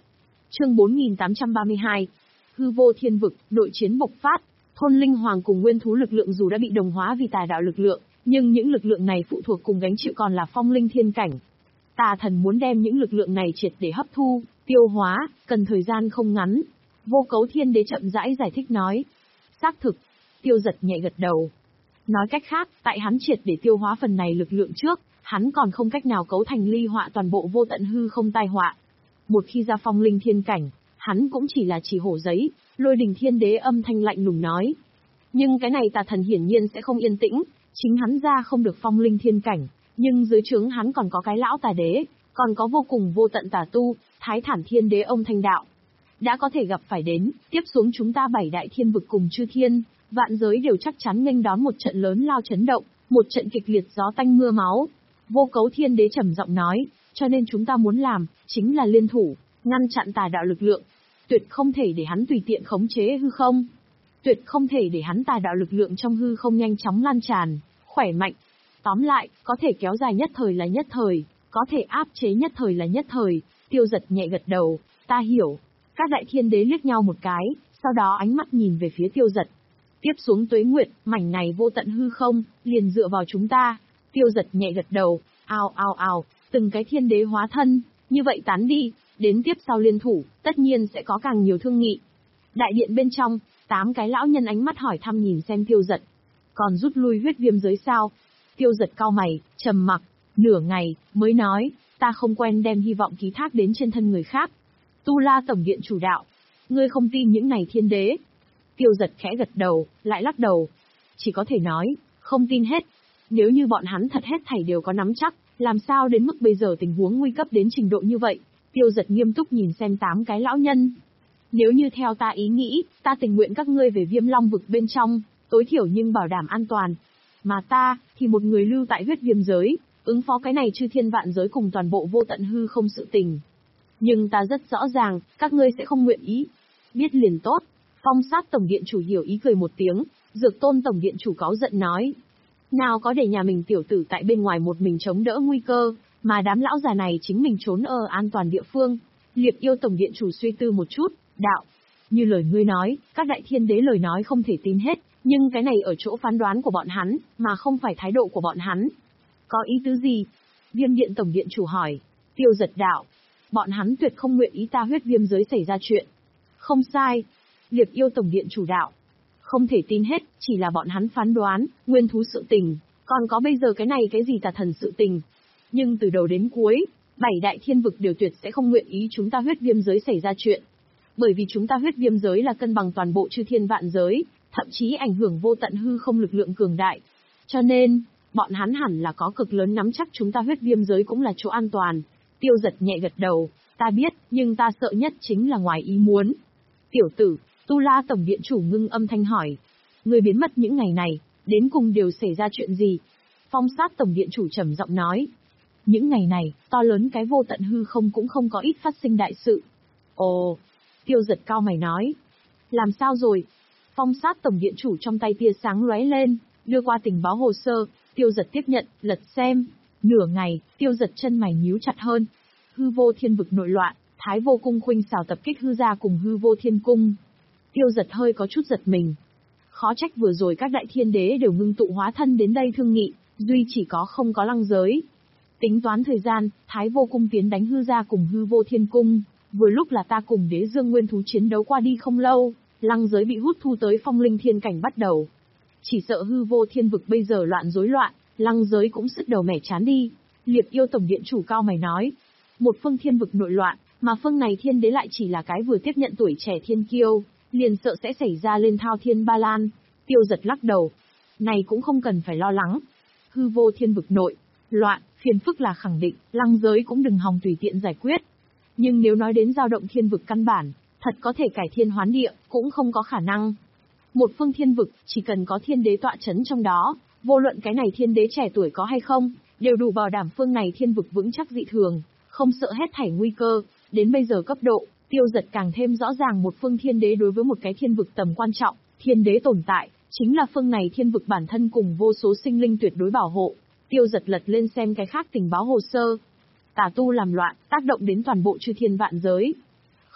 Chương bốn nghìn tám trăm ba mươi hai. Hư vô thiên vực, nội chiến bộc phát. Thôn linh hoàng cùng nguyên thú lực lượng dù đã bị đồng hóa vì tà đạo lực lượng, nhưng những lực lượng này phụ thuộc cùng gánh chịu còn là phong linh thiên cảnh. Tà thần muốn đem những lực lượng này triệt để hấp thu, tiêu hóa, cần thời gian không ngắn. Vô Cấu Thiên Đế chậm rãi giải thích nói. Xác thực. Tiêu Giật nhẹ gật đầu. Nói cách khác, tại hắn triệt để tiêu hóa phần này lực lượng trước, hắn còn không cách nào cấu thành ly họa toàn bộ vô tận hư không tai họa. Một khi ra phong linh thiên cảnh, hắn cũng chỉ là chỉ hổ giấy. Lôi Đình Thiên Đế âm thanh lạnh lùng nói. Nhưng cái này tà thần hiển nhiên sẽ không yên tĩnh, chính hắn ra không được phong linh thiên cảnh, nhưng dưới trướng hắn còn có cái lão tà đế, còn có vô cùng vô tận tà tu, Thái Thản Thiên Đế ông thanh đạo. Đã có thể gặp phải đến, tiếp xuống chúng ta bảy đại thiên vực cùng chư thiên, vạn giới đều chắc chắn nghênh đón một trận lớn lao chấn động, một trận kịch liệt gió tanh mưa máu. Vô Cấu Thiên Đế trầm giọng nói, cho nên chúng ta muốn làm, chính là liên thủ, ngăn chặn tà đạo lực lượng. Tuyệt không thể để hắn tùy tiện khống chế hư không. Tuyệt không thể để hắn tà đạo lực lượng trong hư không nhanh chóng lan tràn, khỏe mạnh. Tóm lại, có thể kéo dài nhất thời là nhất thời, có thể áp chế nhất thời là nhất thời. Tiêu Giật nhẹ gật đầu, ta hiểu. Các đại thiên đế liếc nhau một cái, sau đó ánh mắt nhìn về phía Tiêu Giật. Tiếp xuống tuế nguyệt, mảnh này vô tận hư không, liền dựa vào chúng ta. Tiêu Giật nhẹ gật đầu, ào ào ào, từng cái thiên đế hóa thân, như vậy tán đi, đến tiếp sau liên thủ, tất nhiên sẽ có càng nhiều thương nghị. Đại điện bên trong, tám cái lão nhân ánh mắt hỏi thăm nhìn xem Tiêu Giật. Còn rút lui huyết viêm giới sao? Tiêu Giật cau mày, trầm mặc, nửa ngày, mới nói, ta không quen đem hy vọng ký thác đến trên thân người khác. Tu La Tổng Điện chủ đạo, ngươi không tin những này thiên đế. Tiêu Giật khẽ gật đầu, lại lắc đầu. Chỉ có thể nói, không tin hết. Nếu như bọn hắn thật hết thảy đều có nắm chắc, làm sao đến mức bây giờ tình huống nguy cấp đến trình độ như vậy? Tiêu Giật nghiêm túc nhìn xem tám cái lão nhân. Nếu như theo ta ý nghĩ, ta tình nguyện các ngươi về Viêm Long vực bên trong, tối thiểu nhưng bảo đảm an toàn. Mà ta, thì một người lưu tại huyết viêm giới, ứng phó cái này chư thiên vạn giới cùng toàn bộ vô tận hư không sự tình. Nhưng ta rất rõ ràng, các ngươi sẽ không nguyện ý. Biết liền tốt. Phong Sát Tổng Điện chủ hiểu ý cười một tiếng, Dược Tôn Tổng Điện chủ cáu giận nói. Nào có để nhà mình tiểu tử tại bên ngoài một mình chống đỡ nguy cơ, mà đám lão già này chính mình trốn ở an toàn địa phương. Liệp Yêu Tổng Điện chủ suy tư một chút, đạo. Như lời ngươi nói, các đại thiên đế lời nói không thể tin hết, nhưng cái này ở chỗ phán đoán của bọn hắn, mà không phải thái độ của bọn hắn. Có ý tứ gì? Viêm Điện Tổng Điện chủ hỏi. Tiêu Giật đạo. Bọn hắn tuyệt không nguyện ý ta huyết viêm giới xảy ra chuyện. Không sai. Liệp Yêu Tổng Điện chủ đạo. Không thể tin hết, chỉ là bọn hắn phán đoán, nguyên thú sự tình, còn có bây giờ cái này cái gì tà thần sự tình. Nhưng từ đầu đến cuối, bảy đại thiên vực đều tuyệt sẽ không nguyện ý chúng ta huyết viêm giới xảy ra chuyện. Bởi vì chúng ta huyết viêm giới là cân bằng toàn bộ chư thiên vạn giới, thậm chí ảnh hưởng vô tận hư không lực lượng cường đại. Cho nên, bọn hắn hẳn là có cực lớn nắm chắc chúng ta huyết viêm giới cũng là chỗ an toàn. Tiêu Giật nhẹ gật đầu, ta biết, nhưng ta sợ nhất chính là ngoài ý muốn. Tiểu tử, Tu La Tổng Điện chủ ngưng âm thanh hỏi. Người biến mất những ngày này, đến cùng đều xảy ra chuyện gì? Phong Sát Tổng Điện chủ trầm giọng nói. Những ngày này, to lớn cái vô tận hư không cũng không có ít phát sinh đại sự. Ồ, Tiêu Giật cao mày nói. Làm sao rồi? Phong Sát Tổng Điện chủ trong tay tia sáng lóe lên, đưa qua tình báo hồ sơ, Tiêu Giật tiếp nhận, lật xem. Nửa ngày, Tiêu Giật chân mày nhíu chặt hơn. Hư vô thiên vực nội loạn, Thái Vô Cung khuynh xảo tập kích hư gia cùng hư vô thiên cung. Tiêu Giật hơi có chút giật mình. Khó trách vừa rồi các đại thiên đế đều ngưng tụ hóa thân đến đây thương nghị, duy chỉ có không có lăng giới. Tính toán thời gian, Thái Vô Cung tiến đánh hư gia cùng hư vô thiên cung, vừa lúc là ta cùng đế dương nguyên thú chiến đấu qua đi không lâu, lăng giới bị hút thu tới phong linh thiên cảnh bắt đầu. Chỉ sợ hư vô thiên vực bây giờ loạn rối loạn, lăng giới cũng sứt đầu mẻ chán đi. Liệp Yêu Tổng Điện chủ cao mày nói. Một phương thiên vực nội loạn, mà phương này thiên đế lại chỉ là cái vừa tiếp nhận tuổi trẻ thiên kiêu, liền sợ sẽ xảy ra lên thao thiên ba lan. Tiêu Giật lắc đầu. Này cũng không cần phải lo lắng. Hư vô thiên vực nội loạn, phiền phức là khẳng định, lăng giới cũng đừng hòng tùy tiện giải quyết. Nhưng nếu nói đến dao động thiên vực căn bản, thật có thể cải thiên hoán địa, cũng không có khả năng. Một phương thiên vực, chỉ cần có thiên đế tọa chấn trong đó, vô luận cái này thiên đế trẻ tuổi có hay không, đều đủ bảo đảm phương này thiên vực vững chắc dị thường, không sợ hết thảy nguy cơ. Đến bây giờ cấp độ, Tiêu Giật càng thêm rõ ràng một phương thiên đế đối với một cái thiên vực tầm quan trọng. Thiên đế tồn tại, chính là phương này thiên vực bản thân cùng vô số sinh linh tuyệt đối bảo hộ. Tiêu Giật lật lên xem cái khác tình báo hồ sơ. Tà tu làm loạn, tác động đến toàn bộ chư thiên vạn giới.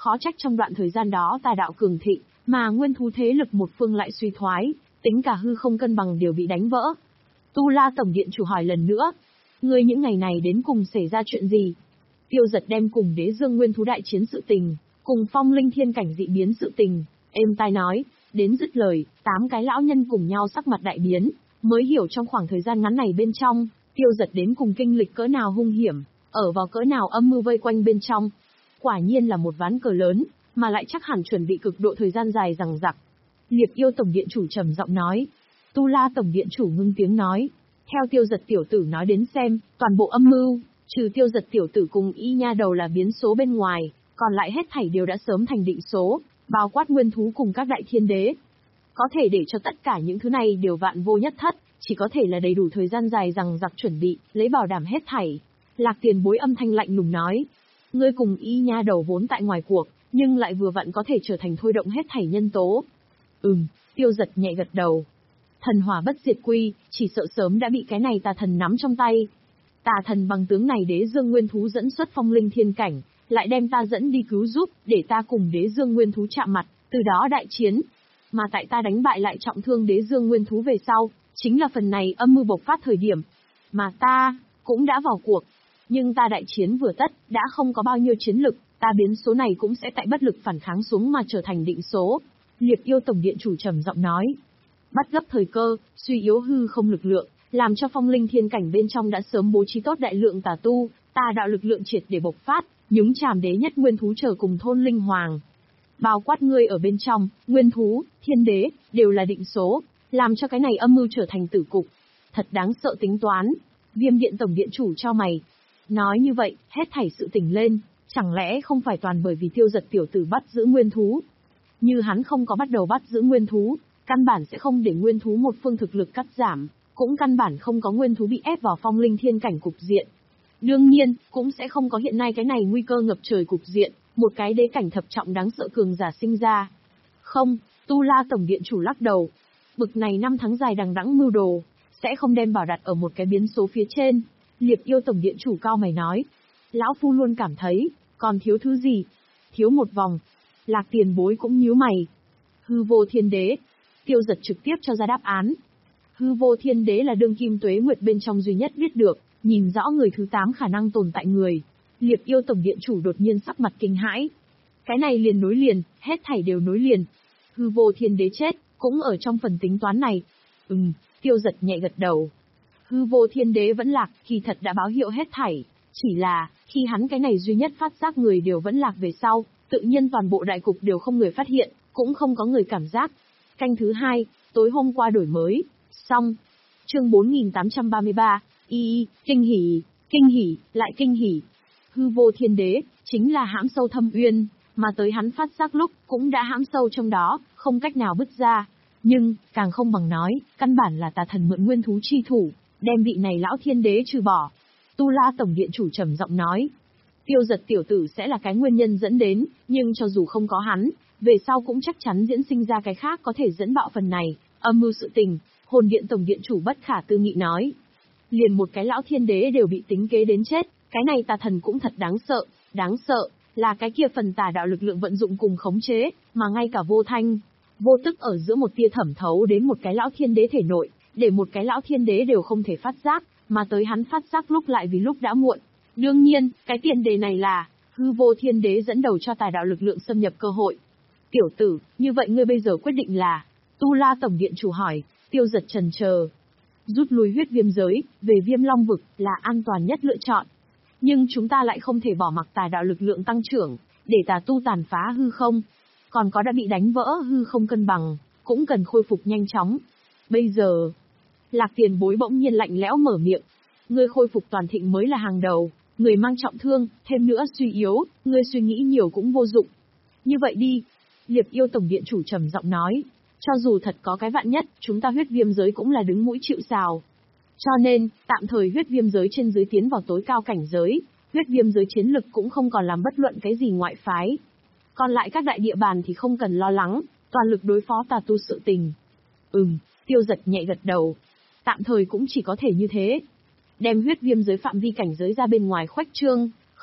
Khó trách trong đoạn thời gian đó tà đạo cường thịnh, mà nguyên thú thế lực một phương lại suy thoái, tính cả hư không cân bằng đều bị đánh vỡ. Tu La Tổng Điện Chủ hỏi lần nữa, ngươi những ngày này đến cùng xảy ra chuyện gì? Tiêu Giật đem cùng Đế Dương nguyên thú đại chiến sự tình, cùng Phong Linh Thiên cảnh dị biến sự tình, êm tai nói, đến dứt lời, tám cái lão nhân cùng nhau sắc mặt đại biến, mới hiểu trong khoảng thời gian ngắn này bên trong, Tiêu Giật đến cùng kinh lịch cỡ nào hung hiểm, ở vào cỡ nào âm mưu vây quanh bên trong. Quả nhiên là một ván cờ lớn, mà lại chắc hẳn chuẩn bị cực độ thời gian dài rằng rặc. Liệp Yêu Tổng Điện Chủ trầm giọng nói. Tu La Tổng Điện Chủ ngưng tiếng nói. Theo Tiêu Giật tiểu tử nói đến xem, toàn bộ âm mưu, trừ Tiêu Giật tiểu tử cùng Y Nha Đầu là biến số bên ngoài, còn lại hết thảy đều đã sớm thành định số, bao quát nguyên thú cùng các đại thiên đế. Có thể để cho tất cả những thứ này đều vạn vô nhất thất, chỉ có thể là đầy đủ thời gian dài rằng giặc chuẩn bị, lấy bảo đảm hết thảy. Lạc Tiền Bối âm thanh lạnh lùng nói. Ngươi cùng Y Nha Đầu vốn tại ngoài cuộc, nhưng lại vừa vặn có thể trở thành thôi động hết thảy nhân tố. Ừm, Tiêu Giật nhẹ gật đầu. Thần hỏa bất diệt quy, chỉ sợ sớm đã bị cái này tà thần nắm trong tay. Tà thần bằng tướng này Đế Dương nguyên thú dẫn xuất Phong Linh Thiên cảnh, lại đem ta dẫn đi cứu giúp, để ta cùng Đế Dương nguyên thú chạm mặt, từ đó đại chiến. Mà tại ta đánh bại lại trọng thương Đế Dương nguyên thú về sau, chính là phần này âm mưu bộc phát thời điểm. Mà ta, cũng đã vào cuộc. Nhưng ta đại chiến vừa tất, đã không có bao nhiêu chiến lực, ta biến số này cũng sẽ tại bất lực phản kháng xuống mà trở thành định số. Liệp Yêu Tổng Điện Chủ trầm giọng nói. Bắt gấp thời cơ, suy yếu hư không lực lượng, làm cho Phong Linh Thiên cảnh bên trong đã sớm bố trí tốt đại lượng tà tu, tà đạo lực lượng triệt để bộc phát, nhúng chàm đế nhất nguyên thú trở cùng thôn linh hoàng. Bao quát ngươi ở bên trong, nguyên thú, thiên đế, đều là định số, làm cho cái này âm mưu trở thành tử cục. Thật đáng sợ tính toán. Viêm Điện Tổng Điện Chủ cho mày. Nói như vậy, hết thảy sự tình lên, chẳng lẽ không phải toàn bởi vì Tiêu Giật tiểu tử bắt giữ nguyên thú? Như hắn không có bắt đầu bắt giữ nguyên thú, căn bản sẽ không để nguyên thú một phương thực lực cắt giảm, cũng căn bản không có nguyên thú bị ép vào Phong Linh Thiên cảnh cục diện. Đương nhiên, cũng sẽ không có hiện nay cái này nguy cơ ngập trời cục diện, một cái đế cảnh thập trọng đáng sợ cường giả sinh ra. Không, Tu La Tổng Điện Chủ lắc đầu. Bực này năm tháng dài đằng đẵng mưu đồ, sẽ không đem bảo đặt ở một cái biến số phía trên. Liệp Yêu Tổng Điện Chủ cao mày nói. Lão Phu luôn cảm thấy, còn thiếu thứ gì? Thiếu một vòng. Lạc Tiền Bối cũng nhíu mày. Hư Vô Thiên Đế. Tiêu Giật trực tiếp cho ra đáp án. Hư Vô Thiên Đế là đương kim tuế nguyệt bên trong duy nhất biết được, nhìn rõ người thứ tám khả năng tồn tại người. Liệp Yêu Tổng Điện Chủ đột nhiên sắc mặt kinh hãi. Cái này liền nối liền, hết thảy đều nối liền. Hư Vô Thiên Đế chết, cũng ở trong phần tính toán này. Ừm, Tiêu Giật nhẹ gật đầu. Hư Vô Thiên Đế vẫn lạc, kỳ thật đã báo hiệu hết thảy. Chỉ là, khi hắn cái này duy nhất phát giác người đều vẫn lạc về sau, tự nhiên toàn bộ đại cục đều không người phát hiện, cũng không có người cảm giác. Canh thứ hai, tối hôm qua đổi mới. Xong. Chương bốn nghìn tám trăm ba mươi ba, y, kinh hỉ, kinh hỉ, lại kinh hỉ. Hư Vô Thiên Đế, chính là hãm sâu thâm uyên, mà tới hắn phát giác lúc, cũng đã hãm sâu trong đó, không cách nào bứt ra. Nhưng, càng không bằng nói, căn bản là tà thần mượn nguyên thú chi thủ, đem vị này lão thiên đế trừ bỏ. Tu La Tổng Điện Chủ trầm giọng nói. Tiêu Giật tiểu tử sẽ là cái nguyên nhân dẫn đến, nhưng cho dù không có hắn, về sau cũng chắc chắn diễn sinh ra cái khác có thể dẫn bạo phần này, âm mưu sự tình. Hồn Điện Tổng Điện Chủ bất khả tư nghị nói. Liền một cái lão thiên đế đều bị tính kế đến chết, cái này tà thần cũng thật đáng sợ, đáng sợ, là cái kia phần tà đạo lực lượng vận dụng cùng khống chế, mà ngay cả vô thanh, vô tức ở giữa một tia thẩm thấu đến một cái lão thiên đế thể nội, để một cái lão thiên đế đều không thể phát giác, mà tới hắn phát giác lúc lại vì lúc đã muộn. Đương nhiên, cái tiền đề này là, Hư Vô Thiên Đế dẫn đầu cho tà đạo lực lượng xâm nhập cơ hội. Tiểu tử, như vậy ngươi bây giờ quyết định là? Tu La Tổng Điện Chủ hỏi. Tiêu Giật trần chờ. Rút lui huyết viêm giới, về Viêm Long vực, là an toàn nhất lựa chọn. Nhưng chúng ta lại không thể bỏ mặc tà đạo lực lượng tăng trưởng, để tà tu tàn phá hư không. Còn có đã bị đánh vỡ hư không cân bằng, cũng cần khôi phục nhanh chóng. Bây giờ, Lạc Tiền Bối bỗng nhiên lạnh lẽo mở miệng. Ngươi khôi phục toàn thịnh mới là hàng đầu, người mang trọng thương, thêm nữa suy yếu, ngươi suy nghĩ nhiều cũng vô dụng. Như vậy đi. Liệp Yêu Tổng Điện Chủ trầm giọng nói. Cho dù thật có cái vạn nhất, chúng ta huyết viêm giới cũng là đứng mũi chịu sào. Cho nên, tạm thời huyết viêm giới trên dưới tiến vào tối cao cảnh giới, huyết viêm giới chiến lực cũng không còn làm bất luận cái gì ngoại phái. Còn lại các đại địa bàn thì không cần lo lắng, toàn lực đối phó tà tu sự tình. Ừm, Tiêu Giật nhẹ gật đầu. Tạm thời cũng chỉ có thể như thế. Đem huyết viêm giới phạm vi cảnh giới ra bên ngoài khuếch trương,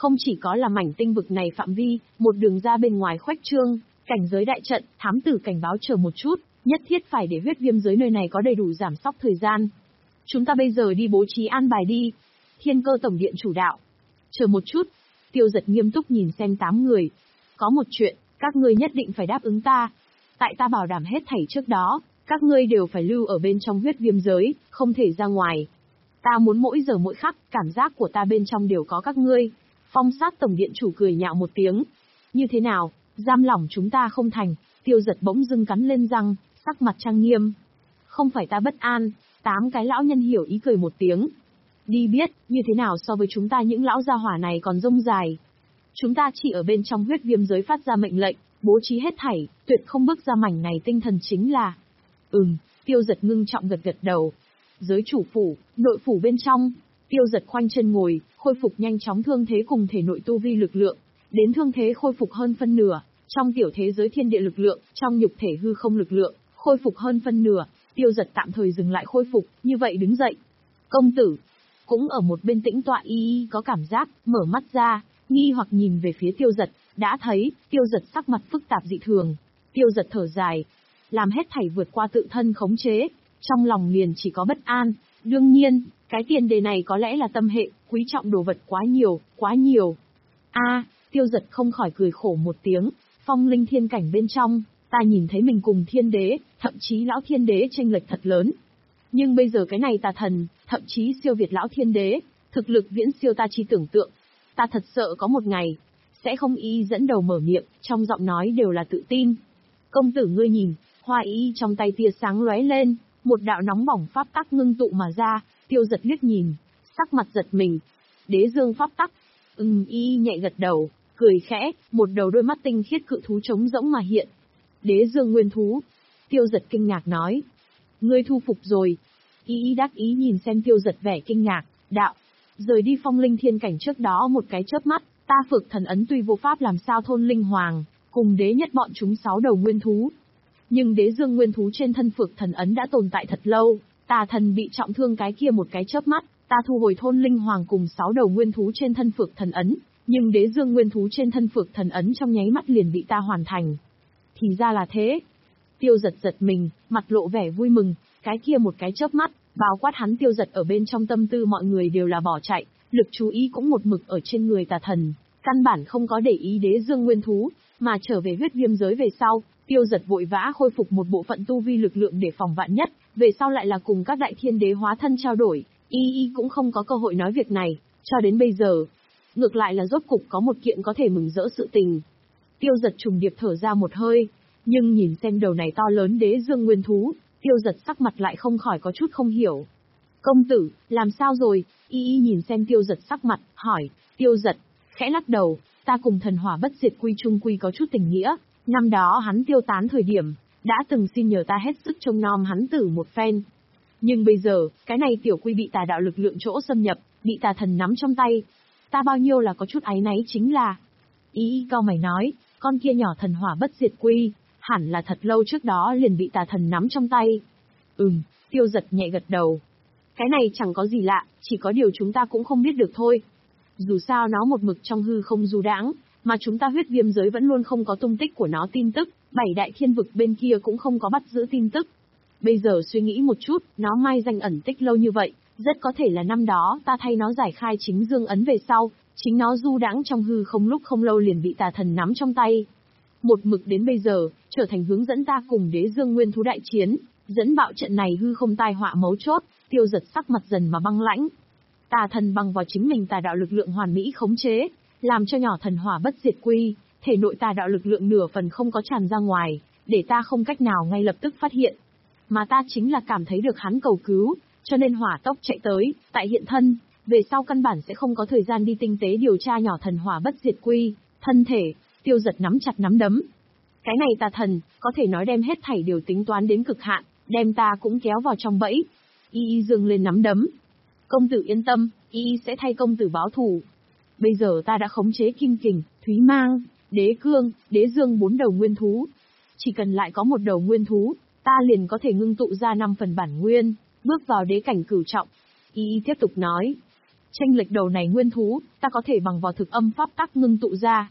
Không chỉ có là mảnh tinh vực này phạm vi, một đường ra bên ngoài khuếch trương, cảnh giới đại trận, thám tử cảnh báo chờ một chút, nhất thiết phải để huyết viêm giới nơi này có đầy đủ giảm sóc thời gian. Chúng ta bây giờ đi bố trí an bài đi. Thiên Cơ Tổng Điện chủ đạo. Chờ một chút. Tiêu Giật nghiêm túc nhìn xem tám người. Có một chuyện, các ngươi nhất định phải đáp ứng ta. Tại ta bảo đảm hết thảy trước đó, các ngươi đều phải lưu ở bên trong huyết viêm giới, không thể ra ngoài. Ta muốn mỗi giờ mỗi khắc, cảm giác của ta bên trong đều có các ngươi. Phong Sát Tổng Điện chủ cười nhạo một tiếng. Như thế nào, giam lỏng chúng ta không thành? Tiêu Giật bỗng dưng cắn lên răng, sắc mặt trang nghiêm. Không phải ta bất an. Tám cái lão nhân hiểu ý cười một tiếng. Đi biết, như thế nào so với chúng ta những lão gia hỏa này còn rông dài. Chúng ta chỉ ở bên trong huyết viêm giới phát ra mệnh lệnh, bố trí hết thảy, tuyệt không bước ra mảnh này tinh thần chính là. Ừm, Tiêu Giật ngưng trọng gật gật đầu. Giới chủ phủ, nội phủ bên trong, Tiêu Giật khoanh chân ngồi, khôi phục nhanh chóng thương thế cùng thể nội tu vi lực lượng. Đến thương thế khôi phục hơn phân nửa, trong tiểu thế giới thiên địa lực lượng, trong nhục thể hư không lực lượng, khôi phục hơn phân nửa. Tiêu Giật tạm thời dừng lại khôi phục, như vậy đứng dậy. Công tử, cũng ở một bên tĩnh tọa y y có cảm giác, mở mắt ra, nghi hoặc nhìn về phía Tiêu Giật, đã thấy, Tiêu Giật sắc mặt phức tạp dị thường. Tiêu Giật thở dài, làm hết thảy vượt qua tự thân khống chế, trong lòng liền chỉ có bất an. Đương nhiên, cái tiền đề này có lẽ là tâm hệ, quý trọng đồ vật quá nhiều, quá nhiều. A, Tiêu Giật không khỏi cười khổ một tiếng, phong linh thiên cảnh bên trong, ta nhìn thấy mình cùng thiên đế, thậm chí lão thiên đế chênh lệch thật lớn. Nhưng bây giờ cái này tà thần, thậm chí siêu việt lão thiên đế, thực lực viễn siêu ta chi tưởng tượng. Ta thật sợ có một ngày, sẽ không y dẫn đầu mở miệng, trong giọng nói đều là tự tin. Công tử ngươi nhìn, hoa y trong tay tia sáng lóe lên, một đạo nóng bỏng pháp tắc ngưng tụ mà ra. Tiêu Giật liếc nhìn, sắc mặt giật mình. Đế dương pháp tắc. Ừm, y nhẹ gật đầu, cười khẽ, một đầu đôi mắt tinh khiết cự thú trống rỗng mà hiện. Đế dương nguyên thú. Tiêu Giật kinh ngạc nói. Ngươi thu phục rồi. Y đắc ý nhìn xem Tiêu Giật vẻ kinh ngạc, đạo. Rời đi phong linh thiên cảnh trước đó một cái chớp mắt, ta phược thần ấn tuy vô pháp làm sao thôn linh hoàng, cùng đế nhất bọn chúng sáu đầu nguyên thú. Nhưng đế dương nguyên thú trên thân phược thần ấn đã tồn tại thật lâu, tà thần bị trọng thương cái kia một cái chớp mắt, ta thu hồi thôn linh hoàng cùng sáu đầu nguyên thú trên thân phược thần ấn, nhưng đế dương nguyên thú trên thân phược thần ấn trong nháy mắt liền bị ta hoàn thành. Thì ra là thế. Tiêu Giật giật mình, mặt lộ vẻ vui mừng, cái kia một cái chớp mắt, bao quát hắn Tiêu Giật ở bên trong tâm tư mọi người đều là bỏ chạy, lực chú ý cũng một mực ở trên người tà thần, căn bản không có để ý đế dương nguyên thú, mà trở về huyết viêm giới về sau, Tiêu Giật vội vã khôi phục một bộ phận tu vi lực lượng để phòng vạn nhất, về sau lại là cùng các đại thiên đế hóa thân trao đổi, y y cũng không có cơ hội nói việc này, cho đến bây giờ. Ngược lại là rốt cục có một kiện có thể mừng rỡ sự tình. Tiêu Giật trùng điệp thở ra một hơi, nhưng nhìn xem đầu này to lớn đế dương nguyên thú, Tiêu Giật sắc mặt lại không khỏi có chút không hiểu. Công tử, làm sao rồi? Y y nhìn xem Tiêu Giật sắc mặt, hỏi. Tiêu Giật, khẽ lắc đầu, ta cùng thần hỏa bất diệt quy chung quy có chút tình nghĩa. Năm đó hắn tiêu tán thời điểm, đã từng xin nhờ ta hết sức trông nom hắn tử một phen. Nhưng bây giờ, cái này tiểu quy bị tà đạo lực lượng chỗ xâm nhập, bị tà thần nắm trong tay. Ta bao nhiêu là có chút áy náy chính là. Y y cao mày nói, con kia nhỏ thần hỏa bất diệt quy, hẳn là thật lâu trước đó liền bị tà thần nắm trong tay. Ừm, Tiêu Giật nhẹ gật đầu. Cái này chẳng có gì lạ, chỉ có điều chúng ta cũng không biết được thôi. Dù sao nó một mực trong hư không du đãng, mà chúng ta huyết viêm giới vẫn luôn không có tung tích của nó tin tức, bảy đại thiên vực bên kia cũng không có bắt giữ tin tức. Bây giờ suy nghĩ một chút, nó mai danh ẩn tích lâu như vậy, rất có thể là năm đó ta thay nó giải khai chính dương ấn về sau, chính nó du đãng trong hư không lúc không lâu liền bị tà thần nắm trong tay. Một mực đến bây giờ, trở thành hướng dẫn ta cùng đế dương nguyên thú đại chiến, dẫn bạo trận này hư không tai họa mấu chốt. Tiêu Giật sắc mặt dần mà băng lãnh. Tà thần bằng vào chính mình tà đạo lực lượng hoàn mỹ khống chế, làm cho nhỏ thần hỏa bất diệt quy, thể nội tà đạo lực lượng nửa phần không có tràn ra ngoài, để ta không cách nào ngay lập tức phát hiện. Mà ta chính là cảm thấy được hắn cầu cứu, cho nên hỏa tốc chạy tới, tại hiện thân, về sau căn bản sẽ không có thời gian đi tinh tế điều tra nhỏ thần hỏa bất diệt quy, thân thể. Tiêu Giật nắm chặt nắm đấm. Cái này tà thần, có thể nói đem hết thảy đều tính toán đến cực hạn, đem ta cũng kéo vào trong bẫy. Y y dừng lên nắm đấm. Công tử yên tâm, y y sẽ thay công tử báo thù. Bây giờ ta đã khống chế kim kình, thúy mang, đế cương, đế dương bốn đầu nguyên thú. Chỉ cần lại có một đầu nguyên thú, ta liền có thể ngưng tụ ra năm phần bản nguyên, bước vào đế cảnh cửu trọng. Y y tiếp tục nói. Chênh lệch đầu này nguyên thú, ta có thể bằng vào thực âm pháp tắc ngưng tụ ra.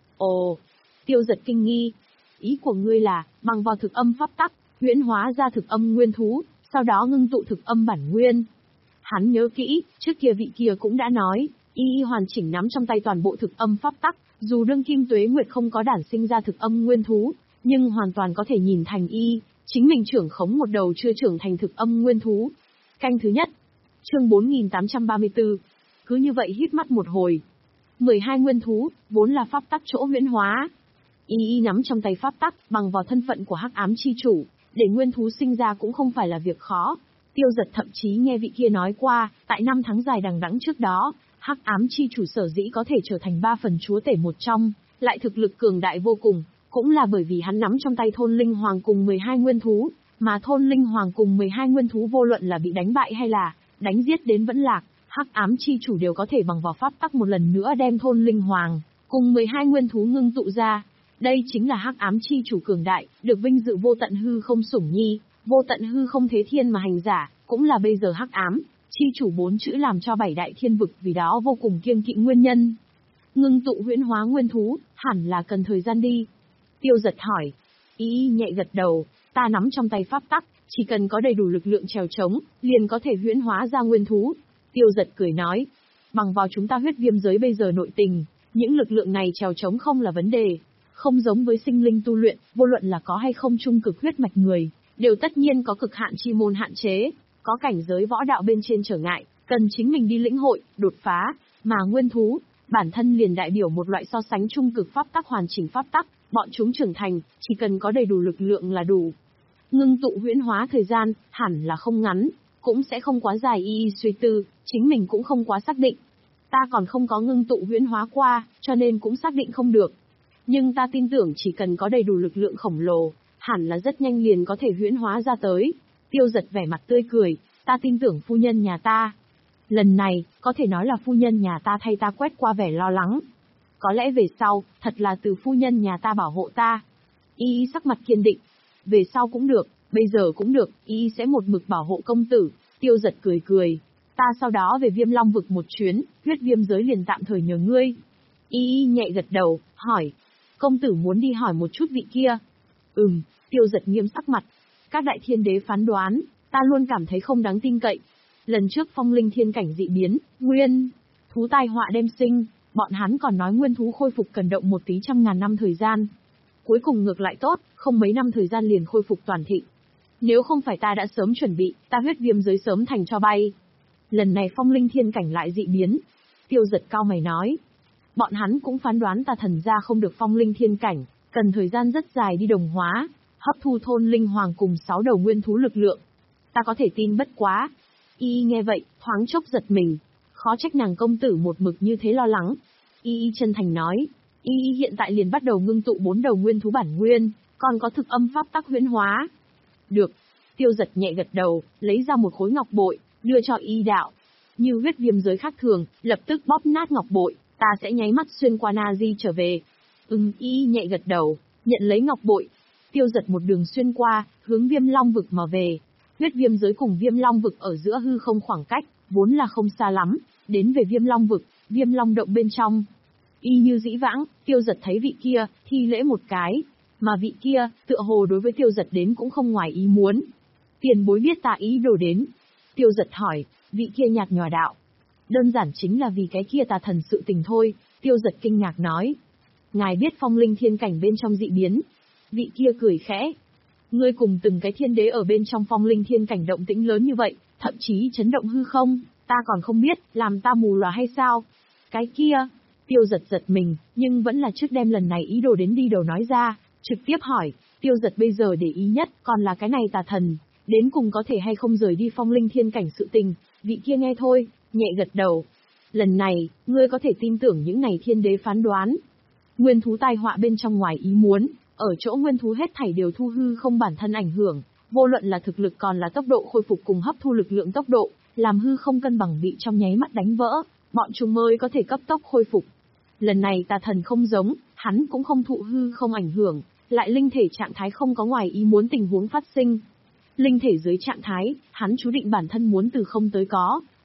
Ồ, Tiêu Giật kinh nghi. Ý của ngươi là, bằng vào thực âm pháp tắc, huyễn hóa ra thực âm nguyên thú, sau đó ngưng tụ thực âm bản nguyên. Hắn nhớ kỹ, trước kia vị kia cũng đã nói, y y hoàn chỉnh nắm trong tay toàn bộ thực âm pháp tắc, dù đương kim tuế nguyệt không có đản sinh ra thực âm nguyên thú, nhưng hoàn toàn có thể nhìn thành y, chính mình trưởng khống một đầu chưa trưởng thành thực âm nguyên thú. Canh thứ nhất, chương bốn nghìn tám trăm ba mươi tư. Cứ như vậy hít mắt một hồi. mười hai nguyên thú, vốn là pháp tắc chỗ huyễn hóa. Y y nắm trong tay pháp tắc, bằng vào thân phận của hắc ám chi chủ, để nguyên thú sinh ra cũng không phải là việc khó. Tiêu Giật thậm chí nghe vị kia nói qua, tại năm tháng dài đằng đẵng trước đó, hắc ám chi chủ sở dĩ có thể trở thành ba phần chúa tể một trong, lại thực lực cường đại vô cùng, cũng là bởi vì hắn nắm trong tay thôn linh hoàng cùng mười hai nguyên thú, mà thôn linh hoàng cùng mười hai nguyên thú vô luận là bị đánh bại hay là đánh giết đến vẫn lạc, hắc ám chi chủ đều có thể bằng vào pháp tắc một lần nữa đem thôn linh hoàng cùng mười hai nguyên thú ngưng tụ ra. Đây chính là hắc ám chi chủ cường đại, được vinh dự vô tận hư không sủng nhi, vô tận hư không thế thiên mà hành giả, cũng là bây giờ hắc ám chi chủ bốn chữ làm cho bảy đại thiên vực vì đó vô cùng kiêng kỵ nguyên nhân. Ngưng tụ huyễn hóa nguyên thú, hẳn là cần thời gian đi. Tiêu Giật hỏi. Ý nhẹ gật đầu, ta nắm trong tay pháp tắc, chỉ cần có đầy đủ lực lượng trèo trống, liền có thể huyễn hóa ra nguyên thú. Tiêu Giật cười nói, bằng vào chúng ta huyết viêm giới bây giờ nội tình, những lực lượng này trèo trống không là vấn đề. Không giống với sinh linh tu luyện, vô luận là có hay không trung cực huyết mạch người, đều tất nhiên có cực hạn chi môn hạn chế, có cảnh giới võ đạo bên trên trở ngại, cần chính mình đi lĩnh hội, đột phá, mà nguyên thú, bản thân liền đại biểu một loại so sánh trung cực pháp tắc hoàn chỉnh pháp tắc, bọn chúng trưởng thành, chỉ cần có đầy đủ lực lượng là đủ. Ngưng tụ huyễn hóa thời gian, hẳn là không ngắn, cũng sẽ không quá dài y y suy tư, chính mình cũng không quá xác định. Ta còn không có ngưng tụ huyễn hóa qua, cho nên cũng xác định không được. Nhưng ta tin tưởng chỉ cần có đầy đủ lực lượng khổng lồ, hẳn là rất nhanh liền có thể huyễn hóa ra tới. Tiêu Giật vẻ mặt tươi cười, ta tin tưởng phu nhân nhà ta. Lần này, có thể nói là phu nhân nhà ta thay ta quét qua vẻ lo lắng. Có lẽ về sau, thật là từ phu nhân nhà ta bảo hộ ta. Y y sắc mặt kiên định. Về sau cũng được, bây giờ cũng được, y y sẽ một mực bảo hộ công tử. Tiêu Giật cười cười. Ta sau đó về Viêm Long vực một chuyến, huyết viêm giới liền tạm thời nhờ ngươi. Y y nhẹ gật đầu, hỏi. Công tử muốn đi hỏi một chút vị kia. Ừm, Tiêu Giật nghiêm sắc mặt. Các đại thiên đế phán đoán, ta luôn cảm thấy không đáng tin cậy. Lần trước phong linh thiên cảnh dị biến, nguyên thú tai họa đem sinh, bọn hắn còn nói nguyên thú khôi phục cần động một tí trăm ngàn năm thời gian. Cuối cùng ngược lại tốt, không mấy năm thời gian liền khôi phục toàn thịnh. Nếu không phải ta đã sớm chuẩn bị, ta huyết viêm giới sớm thành cho bay. Lần này phong linh thiên cảnh lại dị biến. Tiêu Giật cao mày nói. Bọn hắn cũng phán đoán ta thần gia không được phong linh thiên cảnh, cần thời gian rất dài đi đồng hóa, hấp thu thôn linh hoàng cùng sáu đầu nguyên thú lực lượng. Ta có thể tin bất quá. Y nghe vậy, thoáng chốc giật mình. Khó trách nàng công tử một mực như thế lo lắng. Y chân thành nói. Y hiện tại liền bắt đầu ngưng tụ bốn đầu nguyên thú bản nguyên, còn có thực âm pháp tắc huyễn hóa. Được. Tiêu Giật nhẹ gật đầu, lấy ra một khối ngọc bội, đưa cho Y đạo. Như huyết viêm giới khác thường, lập tức bóp nát ngọc bội, ta sẽ nháy mắt xuyên qua Na Di trở về. Ừm, Y nhẹ gật đầu, nhận lấy ngọc bội. Tiêu Giật một đường xuyên qua, hướng Viêm Long vực mà về. Huyết viêm giới cùng Viêm Long vực ở giữa hư không khoảng cách, vốn là không xa lắm, đến về Viêm Long vực, Viêm Long động bên trong. Y như dĩ vãng, Tiêu Giật thấy vị kia, thi lễ một cái, mà vị kia, tựa hồ đối với Tiêu Giật đến cũng không ngoài ý muốn. Tiền bối biết ta ý đồ đến. Tiêu Giật hỏi, vị kia nhạt nhòa đạo. Đơn giản chính là vì cái kia tà thần sự tình thôi, Tiêu Giật kinh ngạc nói. Ngài biết phong linh thiên cảnh bên trong dị biến. Vị kia cười khẽ. Ngươi cùng từng cái thiên đế ở bên trong phong linh thiên cảnh động tĩnh lớn như vậy, thậm chí chấn động hư không, ta còn không biết, làm ta mù lòa hay sao? Cái kia, Tiêu Giật giật mình, nhưng vẫn là trước đem lần này ý đồ đến đi đầu nói ra, trực tiếp hỏi, Tiêu Giật bây giờ để ý nhất, còn là cái này tà thần, đến cùng có thể hay không rời đi phong linh thiên cảnh sự tình, vị kia nghe thôi, nhẹ gật đầu. Lần này, ngươi có thể tin tưởng những này thiên đế phán đoán. Nguyên thú tai họa bên trong ngoài ý muốn, ở chỗ nguyên thú hết thảy đều thu hư không bản thân ảnh hưởng, vô luận là thực lực còn là tốc độ khôi phục cùng hấp thu lực lượng tốc độ, làm hư không cân bằng bị trong nháy mắt đánh vỡ, bọn chúng mới có thể cấp tốc khôi phục. Lần này tà thần không giống, hắn cũng không thụ hư không ảnh hưởng, lại linh thể trạng thái không có ngoài ý muốn tình huống phát sinh. Linh thể dưới trạng thái, hắn chú định bản thân muốn từ không tới có,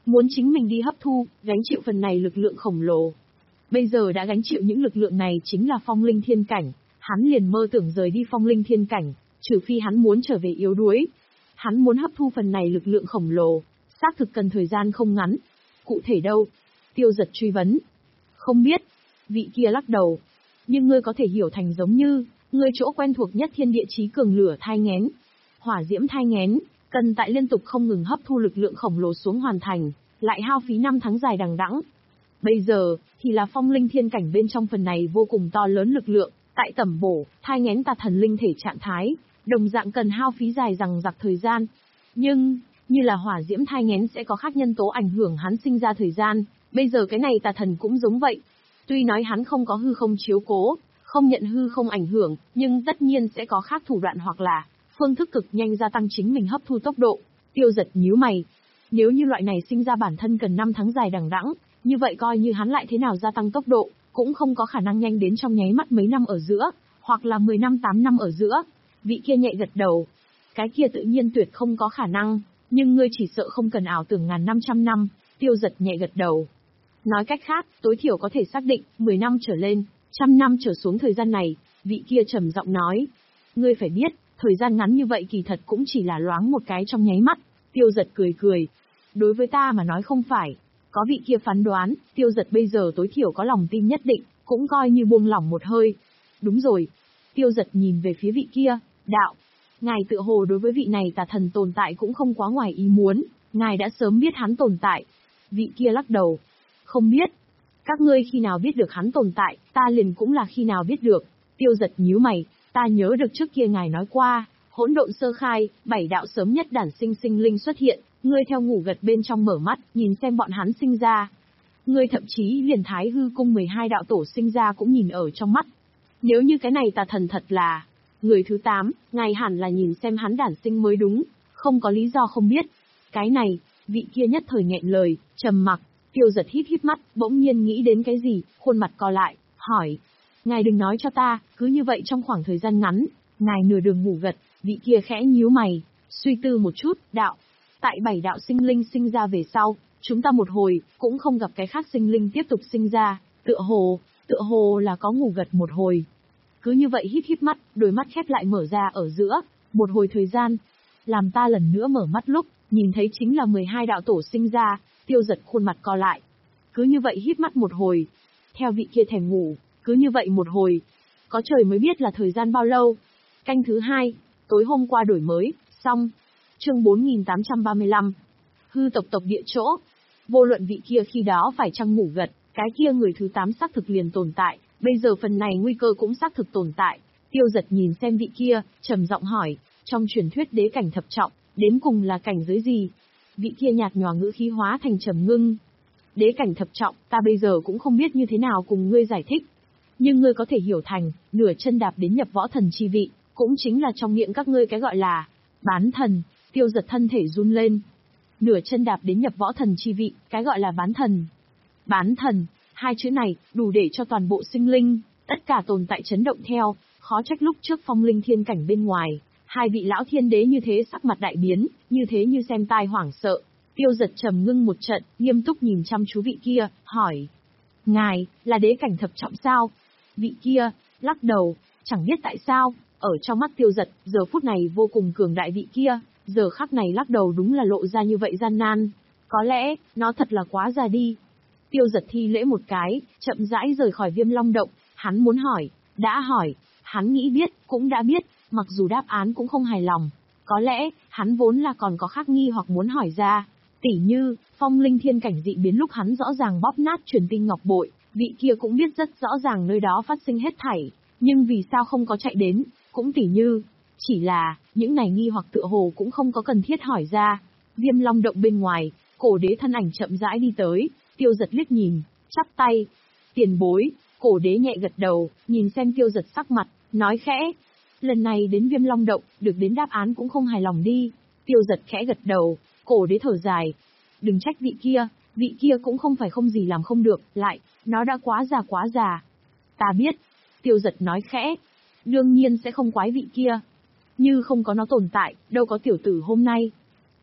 muốn chính mình đi hấp thu, gánh chịu phần này lực lượng khổng lồ. Bây giờ đã gánh chịu những lực lượng này chính là phong linh thiên cảnh, hắn liền mơ tưởng rời đi phong linh thiên cảnh, trừ phi hắn muốn trở về yếu đuối. Hắn muốn hấp thu phần này lực lượng khổng lồ, xác thực cần thời gian không ngắn. Cụ thể đâu? Tiêu Giật truy vấn. Không biết. Vị kia lắc đầu. Nhưng ngươi có thể hiểu thành giống như, ngươi chỗ quen thuộc nhất thiên địa chí cường lửa thai nghén. Hỏa diễm thai nghén, cần tại liên tục không ngừng hấp thu lực lượng khổng lồ xuống hoàn thành, lại hao phí năm tháng dài đằng đẵng. Bây giờ, thì là phong linh thiên cảnh bên trong phần này vô cùng to lớn lực lượng, tại tẩm bổ, thai nghén tà thần linh thể trạng thái, đồng dạng cần hao phí dài dằng dặc thời gian. Nhưng, như là hỏa diễm thai nghén sẽ có khác nhân tố ảnh hưởng hắn sinh ra thời gian, bây giờ cái này tà thần cũng giống vậy. Tuy nói hắn không có hư không chiếu cố, không nhận hư không ảnh hưởng, nhưng tất nhiên sẽ có khác thủ đoạn hoặc là phương thức cực nhanh gia tăng chính mình hấp thu tốc độ. Tiêu Giật nhíu mày. Nếu như loại này sinh ra bản thân cần năm tháng dài đằng đẵng, như vậy coi như hắn lại thế nào gia tăng tốc độ, cũng không có khả năng nhanh đến trong nháy mắt mấy năm ở giữa, hoặc là mười năm tám năm ở giữa. Vị kia nhẹ gật đầu. Cái kia tự nhiên tuyệt không có khả năng, nhưng ngươi chỉ sợ không cần ảo tưởng ngàn năm trăm năm. Tiêu Giật nhẹ gật đầu. Nói cách khác, tối thiểu có thể xác định, mười năm trở lên, trăm năm trở xuống thời gian này, vị kia trầm giọng nói. Ngươi phải biết, thời gian ngắn như vậy kỳ thật cũng chỉ là loáng một cái trong nháy mắt. Tiêu Giật cười cười. Đối với ta mà nói không phải. Có vị kia phán đoán, Tiêu Giật bây giờ tối thiểu có lòng tin nhất định, cũng coi như buông lỏng một hơi. Đúng rồi. Tiêu Giật nhìn về phía vị kia, đạo. Ngài tựa hồ đối với vị này tà thần tồn tại cũng không quá ngoài ý muốn, ngài đã sớm biết hắn tồn tại. Vị kia lắc đầu. Không biết. Các ngươi khi nào biết được hắn tồn tại, ta liền cũng là khi nào biết được. Tiêu Giật nhíu mày, ta nhớ được trước kia ngài nói qua, hỗn độn sơ khai, bảy đạo sớm nhất đản sinh sinh linh xuất hiện, ngươi theo ngủ gật bên trong mở mắt, nhìn xem bọn hắn sinh ra. Ngươi thậm chí liền Thái Hư cung mười hai đạo tổ sinh ra cũng nhìn ở trong mắt. Nếu như cái này tà thần thật là người thứ tám, ngài hẳn là nhìn xem hắn đản sinh mới đúng, không có lý do không biết. Cái này, vị kia nhất thời nghẹn lời, trầm mặc. Tiêu Giật híp híp mắt, bỗng nhiên nghĩ đến cái gì, khuôn mặt co lại, hỏi. Ngài đừng nói cho ta, cứ như vậy trong khoảng thời gian ngắn, ngài nửa đường ngủ gật. Vị kia khẽ nhíu mày, suy tư một chút, đạo. Tại bảy đạo sinh linh sinh ra về sau, chúng ta một hồi, cũng không gặp cái khác sinh linh tiếp tục sinh ra, tựa hồ, tựa hồ là có ngủ gật một hồi. Cứ như vậy híp híp mắt, đôi mắt khép lại mở ra ở giữa, một hồi thời gian. Làm ta lần nữa mở mắt lúc, nhìn thấy chính là mười hai đạo tổ sinh ra. Tiêu Giật khuôn mặt co lại. Cứ như vậy híp mắt một hồi. Theo vị kia thèm ngủ, cứ như vậy một hồi. Có trời mới biết là thời gian bao lâu. Canh thứ hai, tối hôm qua đổi mới, xong. Chương bốn nghìn tám trăm ba mươi lăm. Hư tộc tộc địa chỗ. Vô luận vị kia khi đó phải chăng ngủ gật, cái kia người thứ tám xác thực liền tồn tại, bây giờ phần này nguy cơ cũng xác thực tồn tại. Tiêu Giật nhìn xem vị kia, trầm giọng hỏi, trong truyền thuyết đế cảnh thập trọng, đến cùng là cảnh giới gì? Vị kia nhạt nhòa ngữ khí hóa thành trầm ngưng. Đế cảnh thập trọng, ta bây giờ cũng không biết như thế nào cùng ngươi giải thích. Nhưng ngươi có thể hiểu thành, nửa chân đạp đến nhập võ thần chi vị, cũng chính là trong miệng các ngươi cái gọi là bán thần. Tiêu Giật thân thể run lên. Nửa chân đạp đến nhập võ thần chi vị, cái gọi là bán thần. Bán thần, hai chữ này, đủ để cho toàn bộ sinh linh, tất cả tồn tại chấn động theo, khó trách lúc trước phong linh thiên cảnh bên ngoài. Hai vị lão thiên đế như thế sắc mặt đại biến, như thế như xem tai hoảng sợ. Tiêu Giật trầm ngưng một trận, nghiêm túc nhìn chăm chú vị kia, hỏi. Ngài, là đế cảnh thập trọng sao? Vị kia, lắc đầu, chẳng biết tại sao, ở trong mắt Tiêu Giật, giờ phút này vô cùng cường đại vị kia, giờ khắc này lắc đầu đúng là lộ ra như vậy gian nan. Có lẽ, nó thật là quá già đi. Tiêu Giật thi lễ một cái, chậm rãi rời khỏi Viêm Long động, hắn muốn hỏi, đã hỏi, hắn nghĩ biết, cũng đã biết. Mặc dù đáp án cũng không hài lòng, có lẽ, hắn vốn là còn có khác nghi hoặc muốn hỏi ra. Tỉ như, phong linh thiên cảnh dị biến lúc hắn rõ ràng bóp nát truyền tinh ngọc bội, vị kia cũng biết rất rõ ràng nơi đó phát sinh hết thảy, nhưng vì sao không có chạy đến, cũng tỉ như, chỉ là, những này nghi hoặc tựa hồ cũng không có cần thiết hỏi ra. Viêm Long động bên ngoài, cổ đế thân ảnh chậm rãi đi tới, Tiêu Giật liếc nhìn, chắp tay. Tiền bối, cổ đế nhẹ gật đầu, nhìn xem Tiêu Giật sắc mặt, nói khẽ. Lần này đến Viêm Long động, được đến đáp án cũng không hài lòng đi. Tiêu Giật khẽ gật đầu, cổ đế thở dài. Đừng trách vị kia, vị kia cũng không phải không gì làm không được, lại, nó đã quá già quá già. Ta biết. Tiêu Giật nói khẽ. Đương nhiên sẽ không quái vị kia. Như không có nó tồn tại, đâu có tiểu tử hôm nay.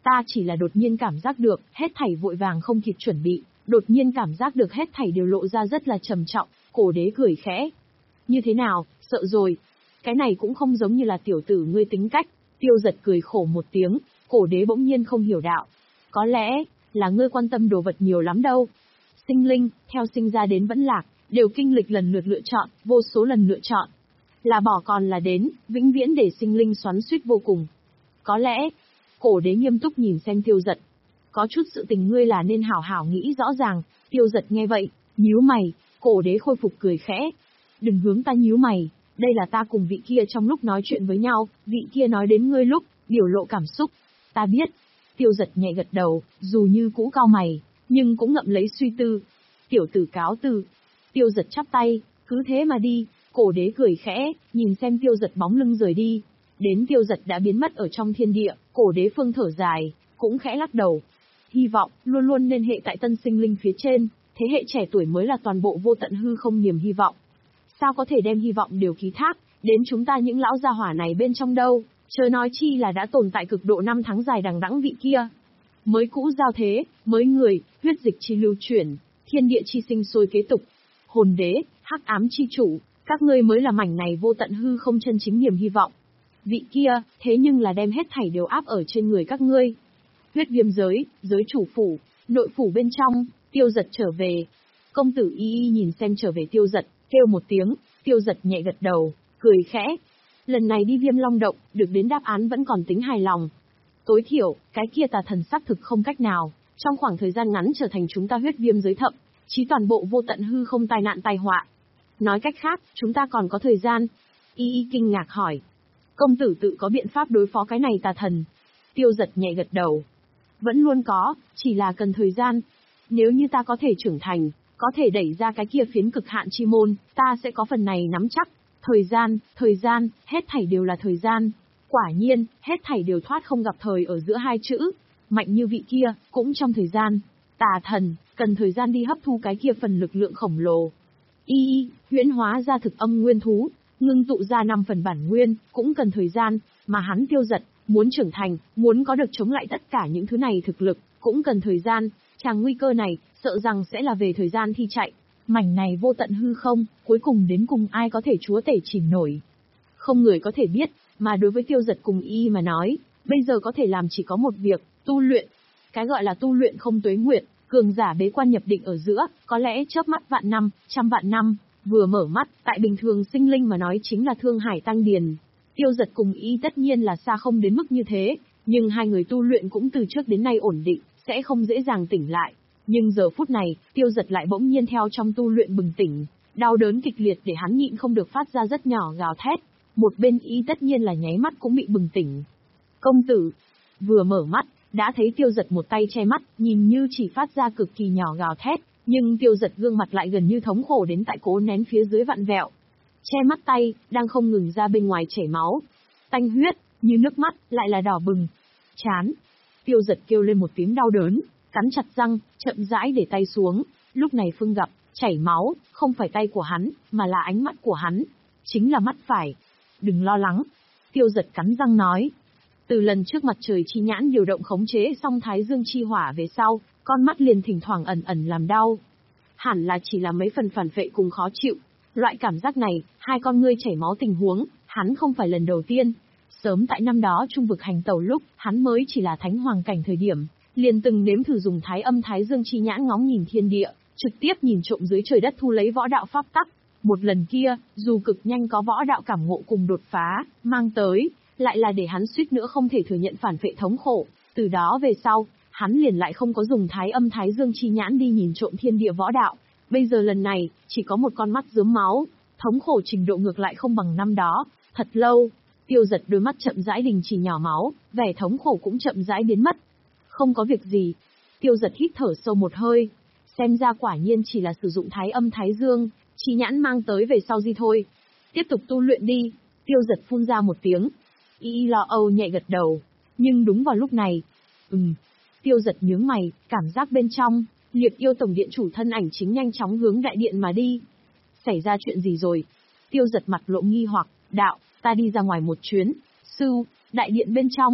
Ta chỉ là đột nhiên cảm giác được, hết thảy vội vàng không kịp chuẩn bị, đột nhiên cảm giác được hết thảy đều lộ ra rất là trầm trọng, cổ đế cười khẽ. Như thế nào, sợ rồi? Cái này cũng không giống như là tiểu tử ngươi tính cách. Tiêu Giật cười khổ một tiếng, cổ đế bỗng nhiên không hiểu đạo. Có lẽ, là ngươi quan tâm đồ vật nhiều lắm đâu. Sinh linh, theo sinh ra đến vẫn lạc, đều kinh lịch lần lượt lựa chọn, vô số lần lựa chọn. Là bỏ còn là đến, vĩnh viễn để sinh linh xoắn xuýt vô cùng. Có lẽ, cổ đế nghiêm túc nhìn xem Tiêu Giật. Có chút sự tình ngươi là nên hảo hảo nghĩ rõ ràng. Tiêu Giật nghe vậy, nhíu mày, cổ đế khôi phục cười khẽ. Đừng hướng ta nhíu mày, đây là ta cùng vị kia trong lúc nói chuyện với nhau, vị kia nói đến ngươi lúc, biểu lộ cảm xúc. Ta biết. Tiêu Giật nhẹ gật đầu, dù như cũ cau mày, nhưng cũng ngậm lấy suy tư. Tiểu tử cáo từ. Tiêu Giật chắp tay, cứ thế mà đi. Cổ đế cười khẽ, nhìn xem Tiêu Giật bóng lưng rời đi. Đến Tiêu Giật đã biến mất ở trong thiên địa, cổ đế phương thở dài, cũng khẽ lắc đầu. Hy vọng, luôn luôn liên hệ tại tân sinh linh phía trên, thế hệ trẻ tuổi mới là toàn bộ vô tận hư không niềm hy vọng. Sao có thể đem hy vọng đều ký thác, đến chúng ta những lão gia hỏa này bên trong đâu, chớ nói chi là đã tồn tại cực độ năm tháng dài đằng đẵng vị kia. Mới cũ giao thế, mới người, huyết dịch chi lưu chuyển, thiên địa chi sinh sôi kế tục. Hồn đế, hắc ám chi chủ, các ngươi mới là mảnh này vô tận hư không chân chính niềm hy vọng. Vị kia, thế nhưng là đem hết thảy đều áp ở trên người các ngươi. Huyết viêm giới, giới chủ phủ, nội phủ bên trong, Tiêu Giật trở về. Công tử y y nhìn xem trở về Tiêu Giật, kêu một tiếng, Tiêu Giật nhẹ gật đầu, cười khẽ. Lần này đi Viêm Long Động, được đến đáp án vẫn còn tính hài lòng. Tối thiểu, cái kia tà thần xác thực không cách nào, trong khoảng thời gian ngắn trở thành chúng ta huyết viêm giới thậm chí toàn bộ vô tận hư không tai nạn tai họa. Nói cách khác, chúng ta còn có thời gian. Y y kinh ngạc hỏi. Công tử tự có biện pháp đối phó cái này tà thần. Tiêu Giật nhẹ gật đầu. Vẫn luôn có, chỉ là cần thời gian. Nếu như ta có thể trưởng thành, có thể đẩy ra cái kia phiến cực hạn chi môn, ta sẽ có phần này nắm chắc. Thời gian, thời gian, hết thảy đều là thời gian. Quả nhiên, hết thảy đều thoát không gặp thời ở giữa hai chữ. Mạnh như vị kia, cũng trong thời gian. Tà thần, cần thời gian đi hấp thu cái kia phần lực lượng khổng lồ. Y y, huyễn hóa ra thực âm nguyên thú, ngưng tụ ra năm phần bản nguyên, cũng cần thời gian, mà hắn Tiêu Giật, muốn trưởng thành, muốn có được chống lại tất cả những thứ này thực lực, cũng cần thời gian, chàng nguy cơ này, sợ rằng sẽ là về thời gian thi chạy. Mảnh này vô tận hư không, cuối cùng đến cùng ai có thể chúa tể chìm nổi. Không người có thể biết, mà đối với Tiêu Giật cùng y mà nói, bây giờ có thể làm chỉ có một việc, tu luyện. Cái gọi là tu luyện không tuế nguyện, cường giả bế quan nhập định ở giữa, có lẽ chớp mắt vạn năm, trăm vạn năm, vừa mở mắt, tại bình thường sinh linh mà nói chính là thương hải tăng điền. Tiêu Giật cùng y tất nhiên là xa không đến mức như thế, nhưng hai người tu luyện cũng từ trước đến nay ổn định, sẽ không dễ dàng tỉnh lại. Nhưng giờ phút này, Tiêu Giật lại bỗng nhiên theo trong tu luyện bừng tỉnh, đau đớn kịch liệt để hắn nhịn không được phát ra rất nhỏ gào thét. Một bên y tất nhiên là nháy mắt cũng bị bừng tỉnh. Công tử, vừa mở mắt, đã thấy Tiêu Giật một tay che mắt, nhìn như chỉ phát ra cực kỳ nhỏ gào thét, nhưng Tiêu Giật gương mặt lại gần như thống khổ đến tại cố nén phía dưới vặn vẹo. Che mắt tay, đang không ngừng ra bên ngoài chảy máu. Tanh huyết, như nước mắt, lại là đỏ bừng. Chán. Tiêu Giật kêu lên một tiếng đau đớn, cắn chặt răng, chậm rãi để tay xuống. Lúc này Phương gặp, chảy máu, không phải tay của hắn, mà là ánh mắt của hắn. Chính là mắt phải. Đừng lo lắng. Tiêu Giật cắn răng nói. Từ lần trước mặt trời chi nhãn điều động khống chế xong thái dương chi hỏa về sau, con mắt liền thỉnh thoảng ẩn ẩn làm đau. Hẳn là chỉ là mấy phần phản phệ cùng khó chịu. Loại cảm giác này, hai con ngươi chảy máu tình huống, hắn không phải lần đầu tiên. Sớm tại năm đó trung vực hành tẩu lúc, hắn mới chỉ là thánh hoàng cảnh thời điểm, liền từng nếm thử dùng thái âm thái dương chi nhãn ngóng nhìn thiên địa, trực tiếp nhìn trộm dưới trời đất thu lấy võ đạo pháp tắc. Một lần kia, dù cực nhanh có võ đạo cảm ngộ cùng đột phá, mang tới, lại là để hắn suýt nữa không thể thừa nhận phản phệ thống khổ. Từ đó về sau, hắn liền lại không có dùng thái âm thái dương chi nhãn đi nhìn trộm thiên địa võ đạo. Bây giờ lần này, chỉ có một con mắt rớm máu, thống khổ trình độ ngược lại không bằng năm đó. Thật lâu, Tiêu Giật đôi mắt chậm rãi đình chỉ nhỏ máu, vẻ thống khổ cũng chậm rãi biến mất. Không có việc gì. Tiêu Giật hít thở sâu một hơi. Xem ra quả nhiên chỉ là sử dụng thái âm thái dương, chi nhãn mang tới về sau di thôi. Tiếp tục tu luyện đi. Tiêu Giật phun ra một tiếng. Y lo âu nhẹ gật đầu. Nhưng đúng vào lúc này. Ừm. Tiêu Giật nhướng mày, cảm giác bên trong, Liệp Yêu tổng điện chủ thân ảnh chính nhanh chóng hướng đại điện mà đi. Xảy ra chuyện gì rồi? Tiêu Giật mặt lộ nghi hoặc, đạo, ta đi ra ngoài một chuyến. Sư, đại điện bên trong.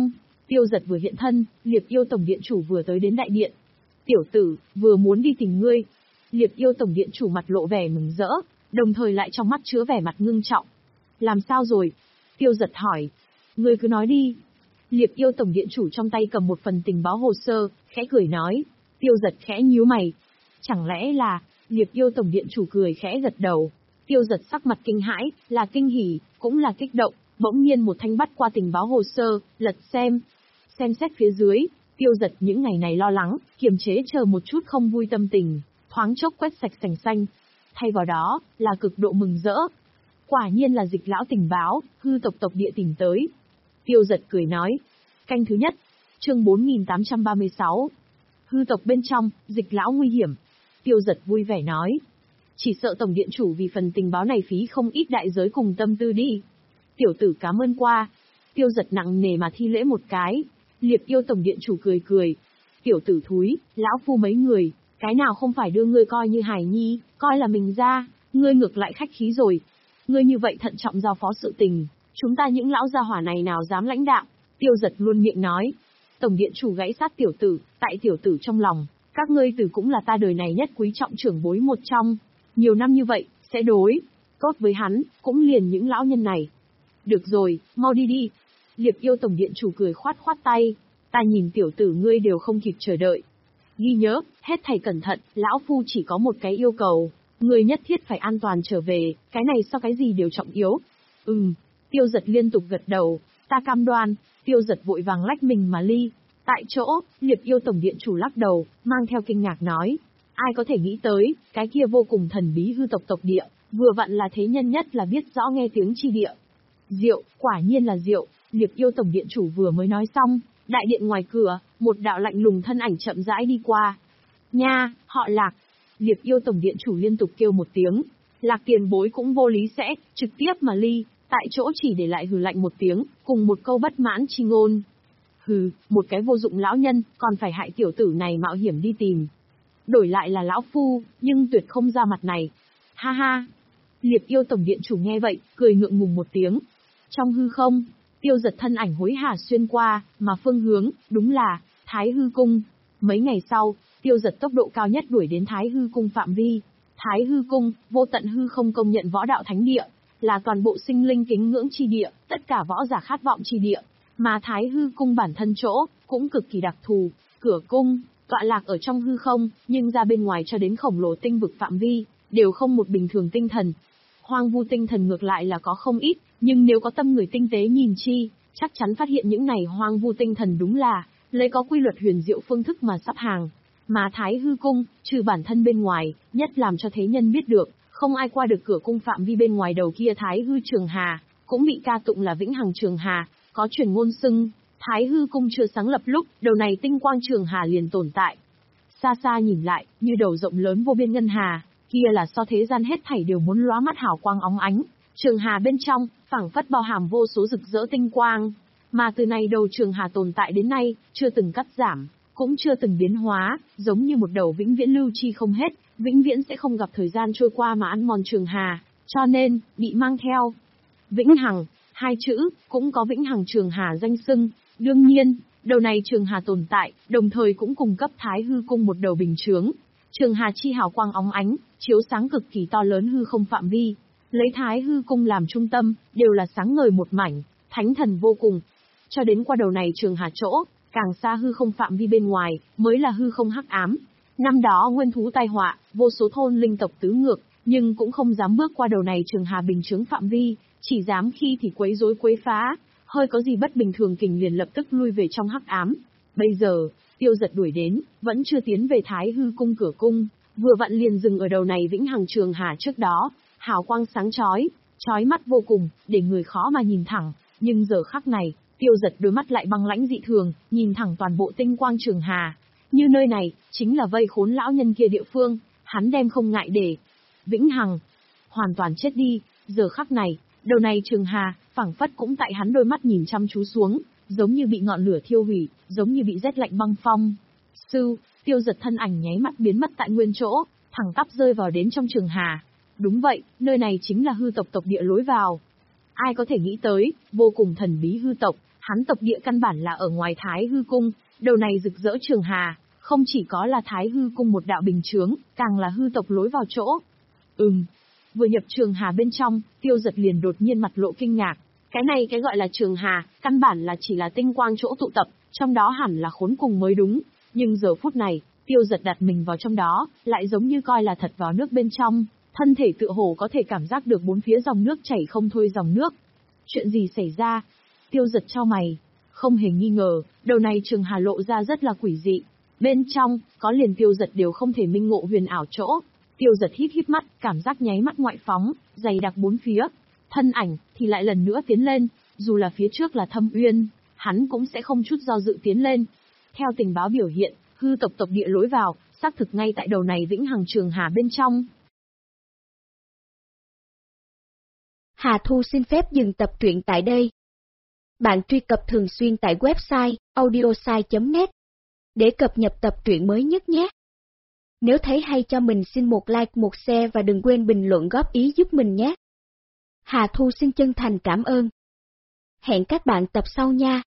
Tiêu Giật vừa hiện thân, Liệp Yêu Tổng Điện Chủ vừa tới đến đại điện. Tiểu tử, vừa muốn đi tìm ngươi. Liệp Yêu Tổng Điện Chủ mặt lộ vẻ mừng rỡ, đồng thời lại trong mắt chứa vẻ mặt ngưng trọng. Làm sao rồi? Tiêu Giật hỏi. Ngươi cứ nói đi. Liệp Yêu Tổng Điện Chủ trong tay cầm một phần tình báo hồ sơ, khẽ cười nói. Tiêu Giật khẽ nhíu mày. Chẳng lẽ là... Liệp Yêu Tổng Điện Chủ cười khẽ gật đầu. Tiêu Giật sắc mặt kinh hãi, là kinh hỉ, cũng là kích động, bỗng nhiên một thanh bắt qua tình báo hồ sơ, lật xem. Xem xét phía dưới, Tiêu Giật những ngày này lo lắng, kiềm chế chờ một chút không vui tâm tình, thoáng chốc quét sạch sành xanh. Thay vào đó, là cực độ mừng rỡ. Quả nhiên là Dịch lão tình báo, hư tộc tộc địa tìm tới. Tiêu Giật cười nói. Canh thứ nhất, chương bốn nghìn tám trăm ba mươi sáu. Hư tộc bên trong, Dịch lão nguy hiểm. Tiêu Giật vui vẻ nói. Chỉ sợ Tổng Điện Chủ vì phần tình báo này phí không ít đại giới cùng tâm tư đi. Tiểu tử cảm ơn qua. Tiêu Giật nặng nề mà thi lễ một cái. Liệp Yêu Tổng Điện Chủ cười cười. Tiểu tử thúi, lão phu mấy người, cái nào không phải đưa ngươi coi như hài nhi, coi là mình ra, ngươi ngược lại khách khí rồi. Ngươi như vậy thận trọng giao phó sự tình, chúng ta những lão gia hỏa này nào dám lãnh đạo. Tiêu Giật luôn miệng nói. Tổng Điện Chủ gãy sát tiểu tử, tại tiểu tử trong lòng, các ngươi tử cũng là ta đời này nhất quý trọng trưởng bối một trong. Nhiều năm như vậy, sẽ đối tốt với hắn, cũng liền những lão nhân này. Được rồi, mau đi đi. Liệp Yêu Tổng Điện Chủ cười khoát khoát tay. Ta nhìn tiểu tử ngươi đều không kịp chờ đợi. Ghi nhớ, hết thảy cẩn thận, lão phu chỉ có một cái yêu cầu. Ngươi nhất thiết phải an toàn trở về, cái này so cái gì đều trọng yếu. Ừm, Tiêu Giật liên tục gật đầu. Ta cam đoan. Tiêu Giật vội vàng lách mình mà ly. Tại chỗ, Liệp Yêu Tổng Điện Chủ lắc đầu, mang theo kinh ngạc nói. Ai có thể nghĩ tới, cái kia vô cùng thần bí hư tộc tộc địa, vừa vặn là thế nhân nhất là biết rõ nghe tiếng chi địa. Diệu, quả nhiên là diệu. Liệp Yêu Tổng Điện Chủ vừa mới nói xong, đại điện ngoài cửa, một đạo lạnh lùng thân ảnh chậm rãi đi qua. Nha, họ Lạc. Liệp Yêu Tổng Điện Chủ liên tục kêu một tiếng. Lạc tiền bối cũng vô lý sẽ, trực tiếp mà ly, tại chỗ chỉ để lại hừ lạnh một tiếng, cùng một câu bất mãn chi ngôn. Hừ, một cái vô dụng lão nhân, còn phải hại tiểu tử này mạo hiểm đi tìm. Đổi lại là lão phu, nhưng tuyệt không ra mặt này. Ha ha. Liệp Yêu Tổng Điện Chủ nghe vậy, cười ngượng ngùng một tiếng. Trong hư không, Tiêu Giật thân ảnh hối hả xuyên qua, mà phương hướng, đúng là, Thái Hư Cung. Mấy ngày sau, Tiêu Giật tốc độ cao nhất đuổi đến Thái Hư Cung phạm vi. Thái Hư Cung, vô tận hư không công nhận võ đạo thánh địa, là toàn bộ sinh linh kính ngưỡng chi địa, tất cả võ giả khát vọng chi địa. Mà Thái Hư Cung bản thân chỗ, cũng cực kỳ đặc thù, cửa cung, tọa lạc ở trong hư không, nhưng ra bên ngoài cho đến khổng lồ tinh vực phạm vi, đều không một bình thường tinh thần. Hoang vu tinh thần ngược lại là có không ít, nhưng nếu có tâm người tinh tế nhìn chi, chắc chắn phát hiện những này hoang vu tinh thần đúng là, lấy có quy luật huyền diệu phương thức mà sắp hàng. Mà Thái Hư Cung, trừ bản thân bên ngoài, nhất làm cho thế nhân biết được, không ai qua được cửa cung phạm vi bên ngoài đầu kia Thái Hư Trường Hà, cũng bị ca tụng là Vĩnh Hằng Trường Hà, có truyền ngôn xưng, Thái Hư Cung chưa sáng lập lúc, đầu này tinh quang Trường Hà liền tồn tại. Xa xa nhìn lại, như đầu rộng lớn vô biên ngân hà, kia là so thế gian hết thảy đều muốn lóa mắt hào quang óng ánh. Trường Hà bên trong, phảng phất bao hàm vô số rực rỡ tinh quang, mà từ này đầu Trường Hà tồn tại đến nay, chưa từng cắt giảm, cũng chưa từng biến hóa, giống như một đầu vĩnh viễn lưu chi không hết, vĩnh viễn sẽ không gặp thời gian trôi qua mà ăn mòn Trường Hà, cho nên, bị mang theo. Vĩnh Hằng, hai chữ, cũng có Vĩnh Hằng Trường Hà danh xưng. Đương nhiên, đầu này Trường Hà tồn tại, đồng thời cũng cung cấp Thái Hư Cung một đầu bình chướng. Trường Hà chi hào quang óng ánh, chiếu sáng cực kỳ to lớn hư không phạm vi. Lấy Thái Hư Cung làm trung tâm, đều là sáng ngời một mảnh, thánh thần vô cùng. Cho đến qua đầu này Trường Hà chỗ, càng xa hư không phạm vi bên ngoài, mới là hư không hắc ám. Năm đó nguyên thú tai họa, vô số thôn linh tộc tứ ngược, nhưng cũng không dám bước qua đầu này Trường Hà bình chướng phạm vi, chỉ dám khi thì quấy rối quấy phá, hơi có gì bất bình thường kình liền lập tức lui về trong hắc ám. Bây giờ, Tiêu Giật đuổi đến, vẫn chưa tiến về Thái Hư Cung cửa cung, vừa vặn liền dừng ở đầu này Vĩnh Hằng Trường Hà trước đó, hào quang sáng chói, chói mắt vô cùng, để người khó mà nhìn thẳng, nhưng giờ khắc này, Tiêu Giật đôi mắt lại băng lãnh dị thường, nhìn thẳng toàn bộ tinh quang Trường Hà, như nơi này, chính là vây khốn lão nhân kia địa phương, hắn đem không ngại để Vĩnh Hằng hoàn toàn chết đi. Giờ khắc này, đầu này Trường Hà, phảng phất cũng tại hắn đôi mắt nhìn chăm chú xuống, giống như bị ngọn lửa thiêu hủy, giống như bị rét lạnh băng phong. Sư, Tiêu Giật thân ảnh nháy mắt biến mất tại nguyên chỗ, thẳng tắp rơi vào đến trong Trường Hà. Đúng vậy, nơi này chính là hư tộc tộc địa lối vào. Ai có thể nghĩ tới, vô cùng thần bí hư tộc, Hắn tộc địa căn bản là ở ngoài Thái Hư Cung, đầu này rực rỡ Trường Hà, không chỉ có là Thái Hư Cung một đạo bình chướng, càng là hư tộc lối vào chỗ. Ừm, vừa nhập Trường Hà bên trong, Tiêu Giật liền đột nhiên mặt lộ kinh ngạc. Cái này cái gọi là Trường Hà, căn bản là chỉ là tinh quang chỗ tụ tập, trong đó hẳn là khốn cùng mới đúng. Nhưng giờ phút này, Tiêu Giật đặt mình vào trong đó, lại giống như coi là thật vào nước bên trong, thân thể tựa hồ có thể cảm giác được bốn phía dòng nước chảy không thôi dòng nước. Chuyện gì xảy ra? Tiêu Giật chau mày, không hề nghi ngờ, đầu này Trường Hà lộ ra rất là quỷ dị. Bên trong, có liền Tiêu Giật đều không thể minh ngộ huyền ảo chỗ. Tiêu Giật híp híp mắt, cảm giác nháy mắt ngoại phóng, dày đặc bốn phía. Thân ảnh, thì lại lần nữa tiến lên, dù là phía trước là Thâm Uyên, hắn cũng sẽ không chút do dự tiến lên. Theo tình báo biểu hiện, hư tộc tộc địa lối vào, xác thực ngay tại đầu này Vĩnh Hằng Trường Hà bên trong. Hà Thu xin phép dừng tập truyện tại đây. Bạn truy cập thường xuyên tại website audiosai chấm net để cập nhật tập truyện mới nhất nhé. Nếu thấy hay cho mình xin một like, một share và đừng quên bình luận góp ý giúp mình nhé. Hà Thu xin chân thành cảm ơn. Hẹn các bạn tập sau nha.